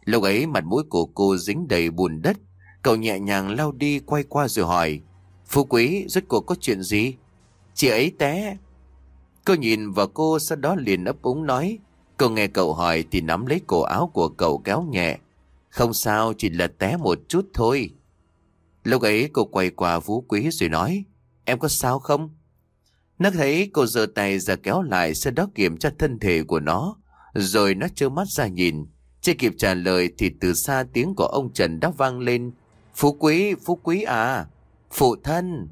Lúc ấy mặt mũi của cô dính đầy bùn đất. Cậu nhẹ nhàng lau đi, quay qua rồi hỏi: Phú Quý, rốt cuộc có chuyện gì? Chị ấy té. Cô nhìn vào cô, sau đó liền ấp úng nói. Cô nghe cậu hỏi thì nắm lấy cổ áo của cậu kéo nhẹ: Không sao, chỉ là té một chút thôi. Lúc ấy cô quay qua Phú Quý rồi nói: Em có sao không? Nó thấy cô giơ tay ra kéo lại, sau đó kiểm tra thân thể của nó. Rồi nó trơ mắt ra nhìn. Chưa kịp trả lời thì từ xa tiếng của ông Trần đã vang lên: Phú Quý, Phú Quý à, phụ thân.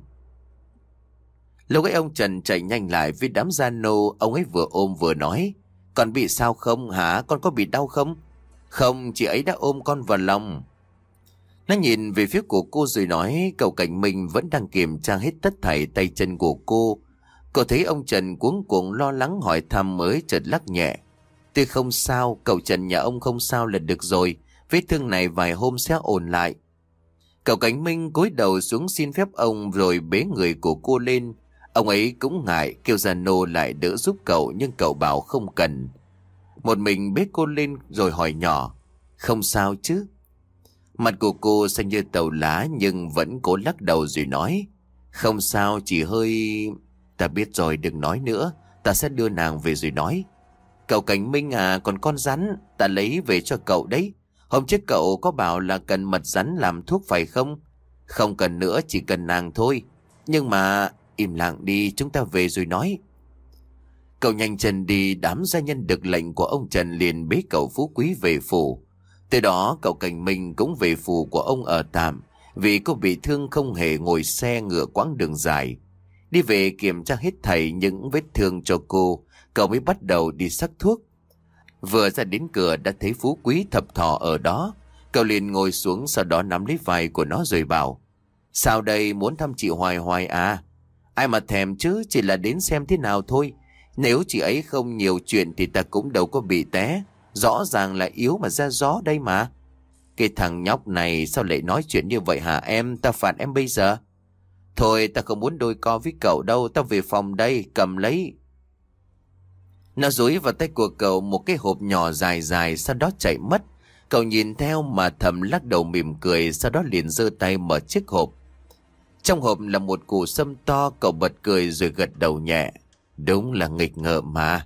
Lúc ấy ông Trần chạy nhanh lại với đám gia nô. Ông ấy vừa ôm vừa nói: Con bị sao không hả? Con có bị đau không? Không, chị ấy đã ôm con vào lòng. Nó nhìn về phía của cô rồi nói: Cậu Cảnh Minh vẫn đang kiểm tra hết tất thảy tay chân của cô. Cậu thấy ông Trần cuống cuồng lo lắng hỏi thăm mới chợt lắc nhẹ: Tôi không sao, cậu Trần nhà ông không sao là được rồi. Vết thương này vài hôm sẽ ổn lại. Cậu Cảnh Minh cúi đầu xuống xin phép ông rồi bế người của cô lên. Ông ấy cũng ngại kêu gia nô lại đỡ giúp cậu, nhưng cậu bảo không cần. Một mình bế cô lên rồi hỏi nhỏ: Không sao chứ? Mặt của cô xanh như tàu lá nhưng vẫn cố lắc đầu rồi nói: Không sao, chỉ hơi... Ta biết rồi, đừng nói nữa. Ta sẽ đưa nàng về rồi nói. Cậu Cảnh Minh à, còn con rắn ta lấy về cho cậu đấy. Hôm trước cậu có bảo là cần mật rắn làm thuốc phải không? Không cần nữa, chỉ cần nàng thôi. Nhưng mà... Im lặng đi, chúng ta về rồi nói. Cậu nhanh chân đi. Đám gia nhân được lệnh của ông Trần liền bế cậu Phú Quý về phủ. Từ đó cậu Cảnh Minh cũng về phủ của ông ở tạm. Vì cô bị thương không hề ngồi xe ngựa quãng đường dài. Đi về kiểm tra hết thảy những vết thương cho cô, cậu mới bắt đầu đi sắc thuốc. Vừa ra đến cửa đã thấy Phú Quý thập thò ở đó. Cậu liền ngồi xuống, sau đó nắm lấy vai của nó rồi bảo: Sao đây, muốn thăm chị Hoài Hoài à? Ai mà thèm chứ, chỉ là đến xem thế nào thôi. Nếu chị ấy không nhiều chuyện thì ta cũng đâu có bị té. Rõ ràng là yếu mà ra gió đây mà. Cái thằng nhóc này sao lại nói chuyện như vậy hả em? Ta phạt em bây giờ. Thôi ta không muốn đôi co với cậu đâu. Ta về phòng đây, cầm lấy. Nó dúi vào tay của cậu một cái hộp nhỏ dài dài, sau đó chạy mất. Cậu nhìn theo mà thầm lắc đầu mỉm cười, sau đó liền giơ tay mở chiếc hộp. Trong hộp là một củ sâm to. Cậu bật cười rồi gật đầu nhẹ: Đúng là nghịch ngợm mà.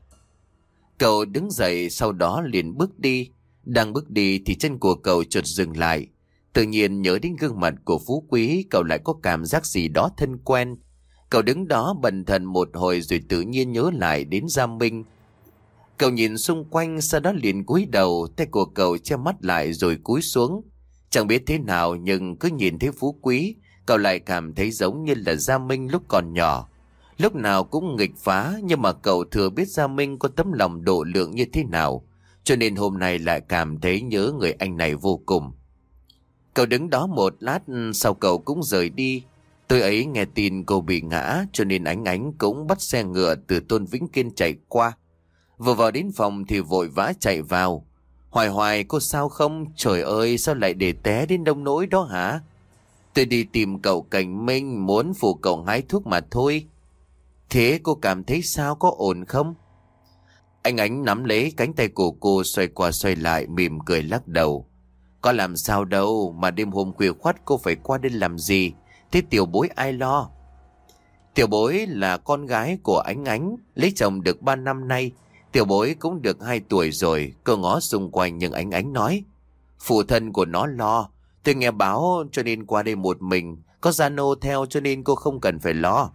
Cậu đứng dậy, sau đó liền bước đi. Đang bước đi thì chân của cậu chợt dừng lại. Tự nhiên nhớ đến gương mặt của Phú Quý, cậu lại có cảm giác gì đó thân quen. Cậu đứng đó bần thần một hồi rồi tự nhiên nhớ lại đến Gia Minh. Cậu nhìn xung quanh, sau đó liền cúi đầu. Tay của cậu che mắt lại rồi cúi xuống. Chẳng biết thế nào nhưng cứ nhìn thấy Phú Quý, cậu lại cảm thấy giống như là Gia Minh lúc còn nhỏ. Lúc nào cũng nghịch phá, nhưng mà cậu thừa biết Gia Minh có tấm lòng độ lượng như thế nào, cho nên hôm nay lại cảm thấy nhớ người anh này vô cùng. Cậu đứng đó một lát, sau cậu cũng rời đi. Tôi ấy nghe tin cô bị ngã, cho nên Ánh Ánh cũng bắt xe ngựa từ Tôn Vĩnh Kiên chạy qua. Vừa vào đến phòng thì vội vã chạy vào: Hoài Hoài, cô sao không? Trời ơi, sao lại để té đến nông nỗi đó hả? Tôi đi tìm cậu Cảnh Minh, muốn phụ cậu hái thuốc mà thôi. Thế cô cảm thấy sao, có ổn không? Anh Ánh nắm lấy cánh tay của cô, xoay qua xoay lại, mỉm cười lắc đầu: Có làm sao đâu, mà đêm hôm khuya khoắt cô phải qua đây làm gì? Thế tiểu bối ai lo? Tiểu bối là con gái của Ánh Ánh, lấy chồng được ba năm nay. Tiểu bối cũng được hai tuổi rồi. Cô ngó xung quanh nhưng Ánh Ánh nói: Phụ thân của nó lo. Tôi nghe báo cho nên qua đây một mình. Có gia nô theo cho nên cô không cần phải lo.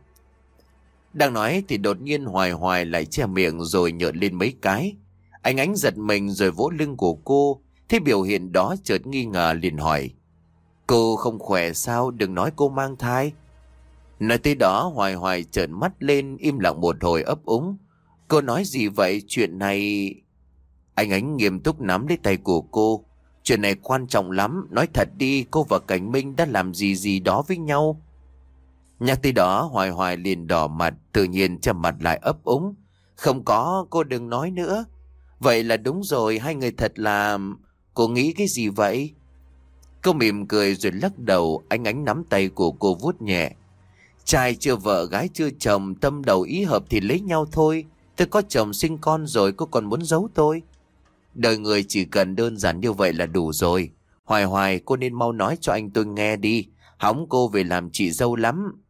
Đang nói thì đột nhiên Hoài Hoài lại che miệng rồi nhợn lên mấy cái. Ánh Ánh giật mình rồi vỗ lưng của cô. Thế biểu hiện đó chợt nghi ngờ liền hỏi: Cô không khỏe sao? Đừng nói cô mang thai. Nói tới đó Hoài Hoài trợn mắt lên, im lặng một hồi ấp úng: Cô nói gì vậy? Chuyện này... Anh Ánh nghiêm túc nắm lấy tay của cô: Chuyện này quan trọng lắm. Nói thật đi, cô và Cảnh Minh đã làm gì gì đó với nhau? Nhắc tới đó Hoài Hoài liền đỏ mặt, tự nhiên trầm mặt lại ấp úng: Không có, cô đừng nói nữa. Vậy là đúng rồi, hai người thật là... Cô nghĩ cái gì vậy? Cô mỉm cười rồi lắc đầu. Anh Ánh nắm tay của cô vuốt nhẹ: Trai chưa vợ, gái chưa chồng, tâm đầu ý hợp thì lấy nhau thôi. Tôi có chồng sinh con rồi, cô còn muốn giấu tôi? Đời người chỉ cần đơn giản như vậy là đủ rồi. Hoài Hoài, cô nên mau nói cho anh tôi nghe đi. Hỏng cô về làm chị dâu lắm.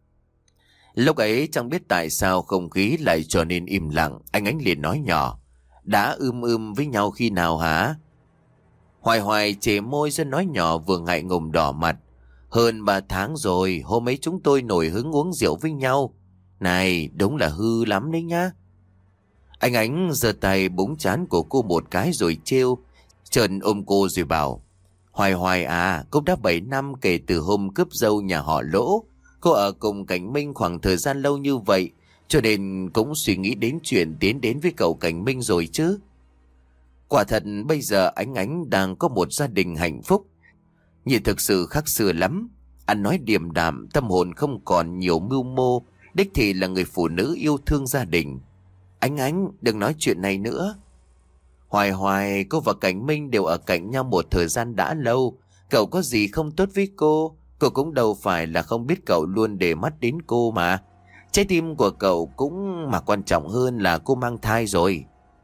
Lúc ấy chẳng biết tại sao không khí lại trở nên im lặng. Anh Ánh liền nói nhỏ. Đã ưm ưm với nhau khi nào hả? Hoài Hoài chề môi ra nói nhỏ vừa ngại ngùng đỏ mặt. Hơn ba tháng rồi, hôm ấy chúng tôi nổi hứng uống rượu với nhau. Này, đúng là hư lắm đấy nhá. Anh Ánh giơ tay búng trán của cô một cái rồi trêu. Trần ôm cô rồi bảo. Hoài Hoài à, cũng đã bảy năm kể từ hôm cướp dâu nhà họ Lỗ. Cô ở cùng Cảnh Minh khoảng thời gian lâu như vậy, cho nên cũng suy nghĩ đến chuyện tiến đến với cậu Cảnh Minh rồi chứ. Quả thật bây giờ Ánh Ánh đang có một gia đình hạnh phúc. Nhìn thực sự khác xưa lắm. Anh nói điềm đạm, tâm hồn không còn nhiều mưu mô, đích thị là người phụ nữ yêu thương gia đình. Ánh Ánh, đừng nói chuyện này nữa. Hoài Hoài, cô và Cảnh Minh đều ở cạnh nhau một thời gian đã lâu. Cậu có gì không tốt với cô? Cô cũng đâu phải là không biết cậu luôn để mắt đến cô mà. Trái tim của cậu cũng mà quan trọng hơn là cô mang thai rồi.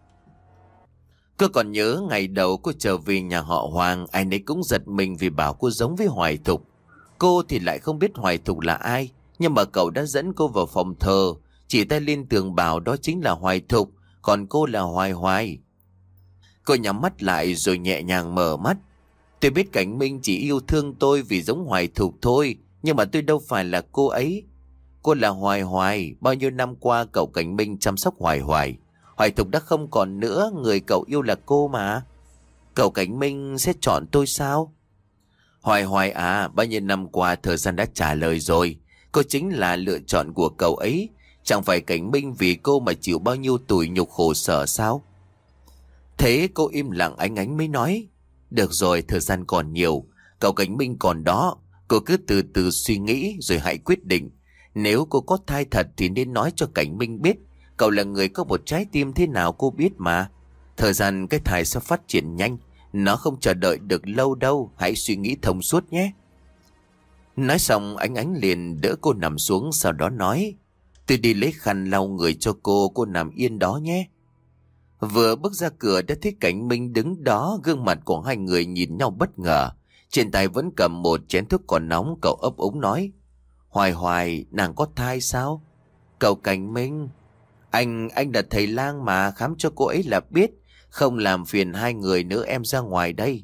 Cô còn nhớ ngày đầu cô trở về nhà họ Hoàng, ai nấy cũng giật mình vì bảo cô giống với Hoài Thục. Cô thì lại không biết Hoài Thục là ai, nhưng mà cậu đã dẫn cô vào phòng thờ, chỉ tay lên tường bảo đó chính là Hoài Thục, còn cô là Hoài Hoài. Cô nhắm mắt lại rồi nhẹ nhàng mở mắt. Tôi biết Cảnh Minh chỉ yêu thương tôi vì giống Hoài Thục thôi, nhưng mà tôi đâu phải là cô ấy. Cô là Hoài Hoài, bao nhiêu năm qua cậu Cảnh Minh chăm sóc Hoài Hoài. Hoài Thục đã không còn nữa, người cậu yêu là cô mà. Cậu Cảnh Minh sẽ chọn tôi sao? Hoài Hoài à, bao nhiêu năm qua thời gian đã trả lời rồi. Cô chính là lựa chọn của cậu ấy. Chẳng phải Cảnh Minh vì cô mà chịu bao nhiêu tủi nhục khổ sở sao? Thế cô im lặng, Ánh Ánh mới nói. Được rồi, thời gian còn nhiều. Cậu Cảnh Minh còn đó. Cô cứ từ từ suy nghĩ rồi hãy quyết định. Nếu cô có thai thật thì nên nói cho Cảnh Minh biết. Cậu là người có một trái tim thế nào cô biết mà. Thời gian cái thai sẽ phát triển nhanh. Nó không chờ đợi được lâu đâu. Hãy suy nghĩ thông suốt nhé. Nói xong Ánh Ánh liền đỡ cô nằm xuống, sau đó nói. Tôi đi lấy khăn lau người cho cô. Cô nằm yên đó nhé. Vừa bước ra cửa đã thấy Cảnh Minh đứng đó. Gương mặt của hai người nhìn nhau bất ngờ. Trên tay vẫn cầm một chén thuốc còn nóng. Cậu ấp úng nói. Hoài Hoài, nàng có thai sao? Cậu Cảnh Minh, Anh, anh là thầy lang mà, khám cho cô ấy là biết. Không làm phiền hai người nữa, em ra ngoài đây.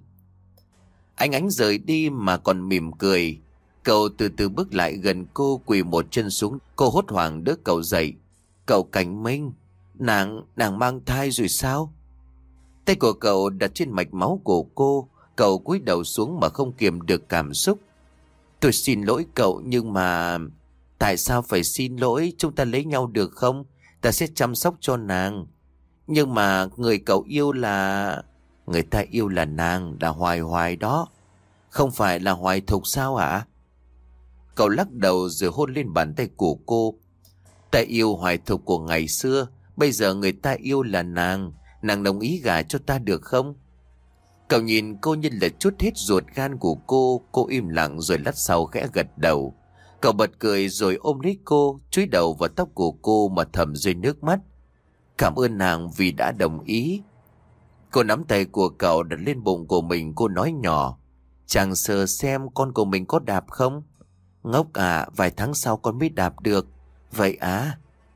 Anh Ánh rời đi mà còn mỉm cười. Cậu từ từ bước lại gần cô, quỳ một chân xuống. Cô hốt hoảng đỡ cậu dậy. Cậu Cảnh Minh, Nàng, nàng mang thai rồi sao? Tay của cậu đặt trên mạch máu của cô. Cậu cúi đầu xuống mà không kiềm được cảm xúc. Tôi xin lỗi cậu, nhưng mà... Tại sao phải xin lỗi? Chúng ta lấy nhau được không? Ta sẽ chăm sóc cho nàng. Nhưng mà người cậu yêu là... Người ta yêu là nàng, là Hoài Hoài đó. Không phải là Hoài Thục sao hả? Cậu lắc đầu rồi hôn lên bàn tay của cô. Ta yêu Hoài Thục của ngày xưa. Bây giờ người ta yêu là nàng. Nàng đồng ý gả cho ta được không? Cậu nhìn cô như là trút hết ruột gan của cô. Cô im lặng rồi lát sau khẽ gật đầu. Cậu bật cười rồi ôm lấy cô, chúi đầu vào tóc của cô mà thầm rơi nước mắt. Cảm ơn nàng vì đã đồng ý. Cô nắm tay của cậu đặt lên bụng của mình, cô nói nhỏ. Chàng sờ xem con của mình có đạp không? Ngốc à, vài tháng sau con mới đạp được. Vậy à?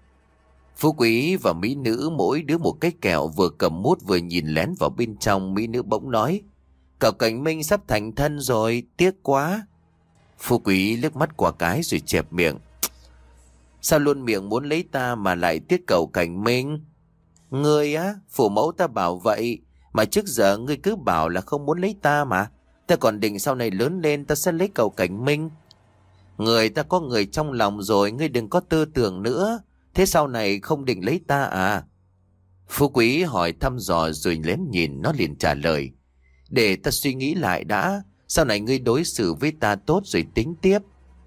Phú Quý và mỹ nữ mỗi đứa một cái kẹo, vừa cầm mút vừa nhìn lén vào bên trong. Mỹ nữ bỗng nói. Cậu Cảnh Minh sắp thành thân rồi, tiếc quá. Phú Quý liếc mắt qua cái rồi chẹp miệng. Sao luôn miệng muốn lấy ta mà lại tiếc cậu Cảnh Minh? Ngươi á, phụ mẫu ta bảo vậy. Mà trước giờ ngươi cứ bảo là không muốn lấy ta mà. Ta còn định sau này lớn lên ta sẽ lấy cậu Cảnh Minh. Người ta có người trong lòng rồi, ngươi đừng có tư tưởng nữa. Thế sau này không định lấy ta à? Phú Quý hỏi thăm dò rồi lén nhìn, nó liền trả lời. Để ta suy nghĩ lại đã. Sau này ngươi đối xử với ta tốt rồi tính tiếp.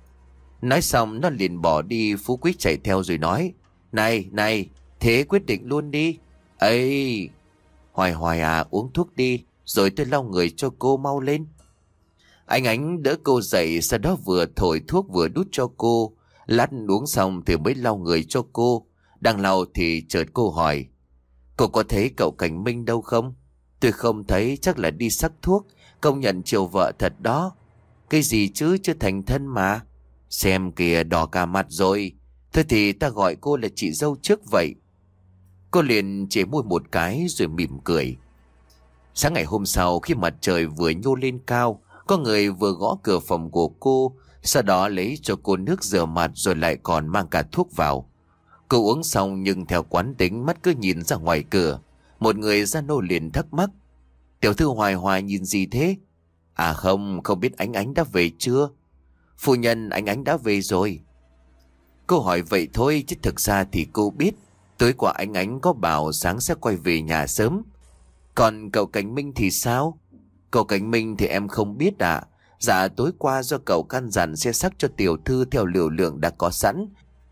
Nói xong nó liền bỏ đi. Phú Quý chạy theo rồi nói. Này, này, thế quyết định luôn đi. Ây, Hoài Hoài à, uống thuốc đi, rồi tôi lau người cho cô, mau lên. Anh Ánh đỡ cô dậy, sau đó vừa thổi thuốc vừa đút cho cô. Lát uống xong thì mới lau người cho cô. Đang lau thì chợt cô hỏi. Cô có thấy cậu Cảnh Minh đâu không? Tôi không thấy, chắc là đi sắc thuốc. Công nhận chiều vợ thật đó. Cái gì chứ, chưa thành thân mà. Xem kìa, đỏ cả mặt rồi. Thôi thì ta gọi cô là chị dâu trước vậy. Cô liền chế môi một cái rồi mỉm cười. Sáng ngày hôm sau, khi mặt trời vừa nhô lên cao, có người vừa gõ cửa phòng của cô, sau đó lấy cho cô nước rửa mặt rồi lại còn mang cả thuốc vào. Cô uống xong nhưng theo quán tính mắt cứ nhìn ra ngoài cửa. Một người gia nô liền thắc mắc: "Tiểu thư Hoài Hoài nhìn gì thế?" "À không, không biết anh Ánh đã về chưa?" "Phu nhân, anh Ánh đã về rồi." Cô hỏi vậy thôi chứ thực ra thì cô biết. Tối qua anh Ánh có bảo sáng sẽ quay về nhà sớm. "Còn cậu Cảnh Minh thì sao?" "Cậu Cảnh Minh thì em không biết ạ. À? Dạ tối qua do cậu căn dặn sẽ sắc cho tiểu thư theo liều lượng đã có sẵn.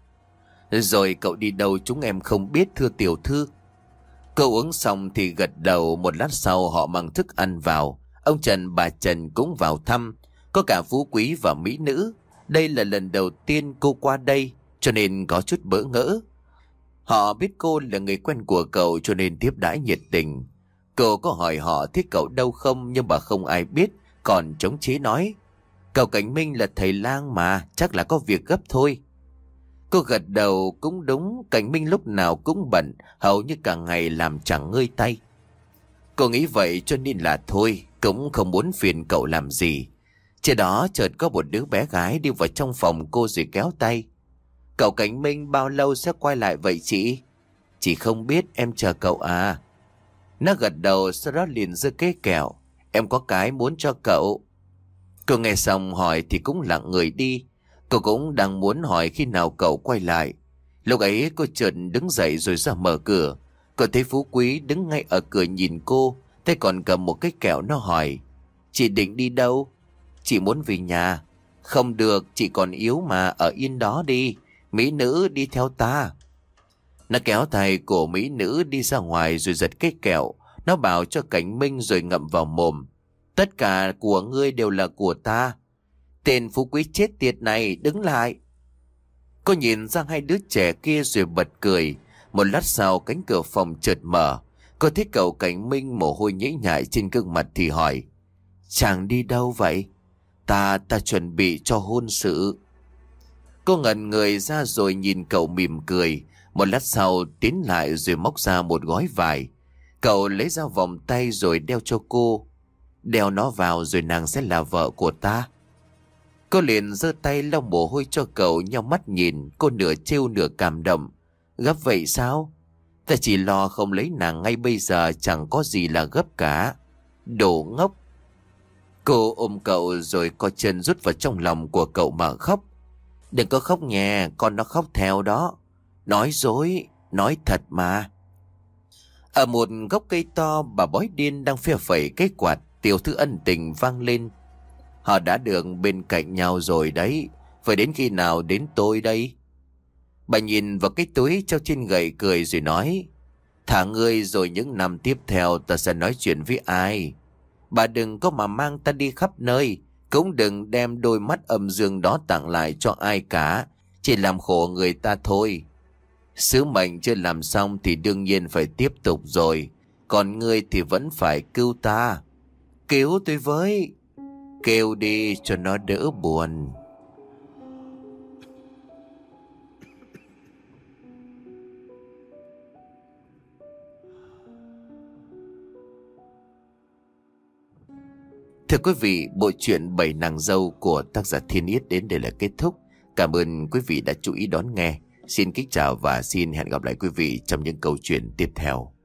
Rồi cậu đi đâu chúng em không biết thưa tiểu thư." Cậu uống xong thì gật đầu. Một lát sau họ mang thức ăn vào. Ông Trần bà Trần cũng vào thăm. Có cả phú quý và mỹ nữ. Đây là lần đầu tiên cô qua đây, cho nên có chút bỡ ngỡ. Họ biết cô là người quen của cậu cho nên tiếp đãi nhiệt tình. Cô có hỏi họ thích cậu đâu không, nhưng mà không ai biết, còn chống chế nói: "Cậu Cảnh Minh là thầy lang mà, chắc là có việc gấp thôi." Cô gật đầu, cũng đúng, Cảnh Minh lúc nào cũng bận, hầu như cả ngày làm chẳng ngơi tay. Cô nghĩ vậy cho nên là thôi, cũng không muốn phiền cậu làm gì. Trên đó chợt có một đứa bé gái đi vào trong phòng cô rồi kéo tay: "Cậu Cảnh Minh bao lâu sẽ quay lại vậy chị?" "Chị không biết, em chờ cậu à." Nó gật đầu, sau đó liền giơ cái kẹo: "Em có cái muốn cho cậu." Cô nghe xong hỏi thì cũng lặng người đi. Cô cũng đang muốn hỏi khi nào cậu quay lại. Lúc ấy cô chợt đứng dậy rồi ra mở cửa. Cô thấy Phú Quý đứng ngay ở cửa nhìn cô, tay còn cầm một cái kẹo. Nó hỏi: "Chị định đi đâu?" "Chị muốn về nhà." "Không được, chị còn yếu mà, ở yên đó đi. Mỹ nữ đi theo ta." Nó kéo tay của mỹ nữ đi ra ngoài rồi giật cái kẹo. Nó bảo cho Cảnh Minh rồi ngậm vào mồm: "Tất cả của ngươi đều là của ta." "Tên Phú Quý chết tiệt này, đứng lại." Cô nhìn sang hai đứa trẻ kia rồi bật cười. Một lát sau cánh cửa phòng chợt mở. Cô thấy cậu Cảnh Minh mồ hôi nhễ nhại trên gương mặt thì hỏi: "Chàng đi đâu vậy?" Ta, ta chuẩn bị cho hôn sự." Cô ngẩn người ra rồi nhìn cậu mỉm cười. Một lát sau tiến lại rồi móc ra một gói vải. Cậu lấy ra vòng tay rồi đeo cho cô. "Đeo nó vào rồi nàng sẽ là vợ của ta." Cô liền giơ tay lau mồ hôi cho cậu, nheo mắt nhìn cô nửa trêu nửa cảm động. "Gấp vậy sao?" "Ta chỉ lo không lấy nàng ngay bây giờ, chẳng có gì là gấp cả." "Đồ ngốc." Cô ôm cậu rồi co chân rút vào trong lòng của cậu mà khóc. "Đừng có khóc nhè, con nó khóc theo đó." "Nói dối, nói thật mà." Ở một gốc cây to, bà bói điên đang phe phẩy cái quạt. Tiểu thư ân tình vang lên: "Họ đã được bên cạnh nhau rồi đấy, phải đến khi nào đến tôi đây?" Bà nhìn vào cái túi treo trên gậy cười rồi nói: "Thả ngươi rồi những năm tiếp theo ta sẽ nói chuyện với ai. Bà đừng có mà mang ta đi khắp nơi, cũng đừng đem đôi mắt âm dương đó tặng lại cho ai cả, chỉ làm khổ người ta thôi. Sứ mệnh chưa làm xong thì đương nhiên phải tiếp tục rồi, còn ngươi thì vẫn phải cứu ta. Cứu tôi với, kêu đi cho nó đỡ buồn." Thưa quý vị, bộ truyện Bảy Nàng Dâu của tác giả Thiên Yết đến đây là kết thúc. Cảm ơn quý vị đã chú ý đón nghe. Xin kính chào và xin hẹn gặp lại quý vị trong những câu chuyện tiếp theo.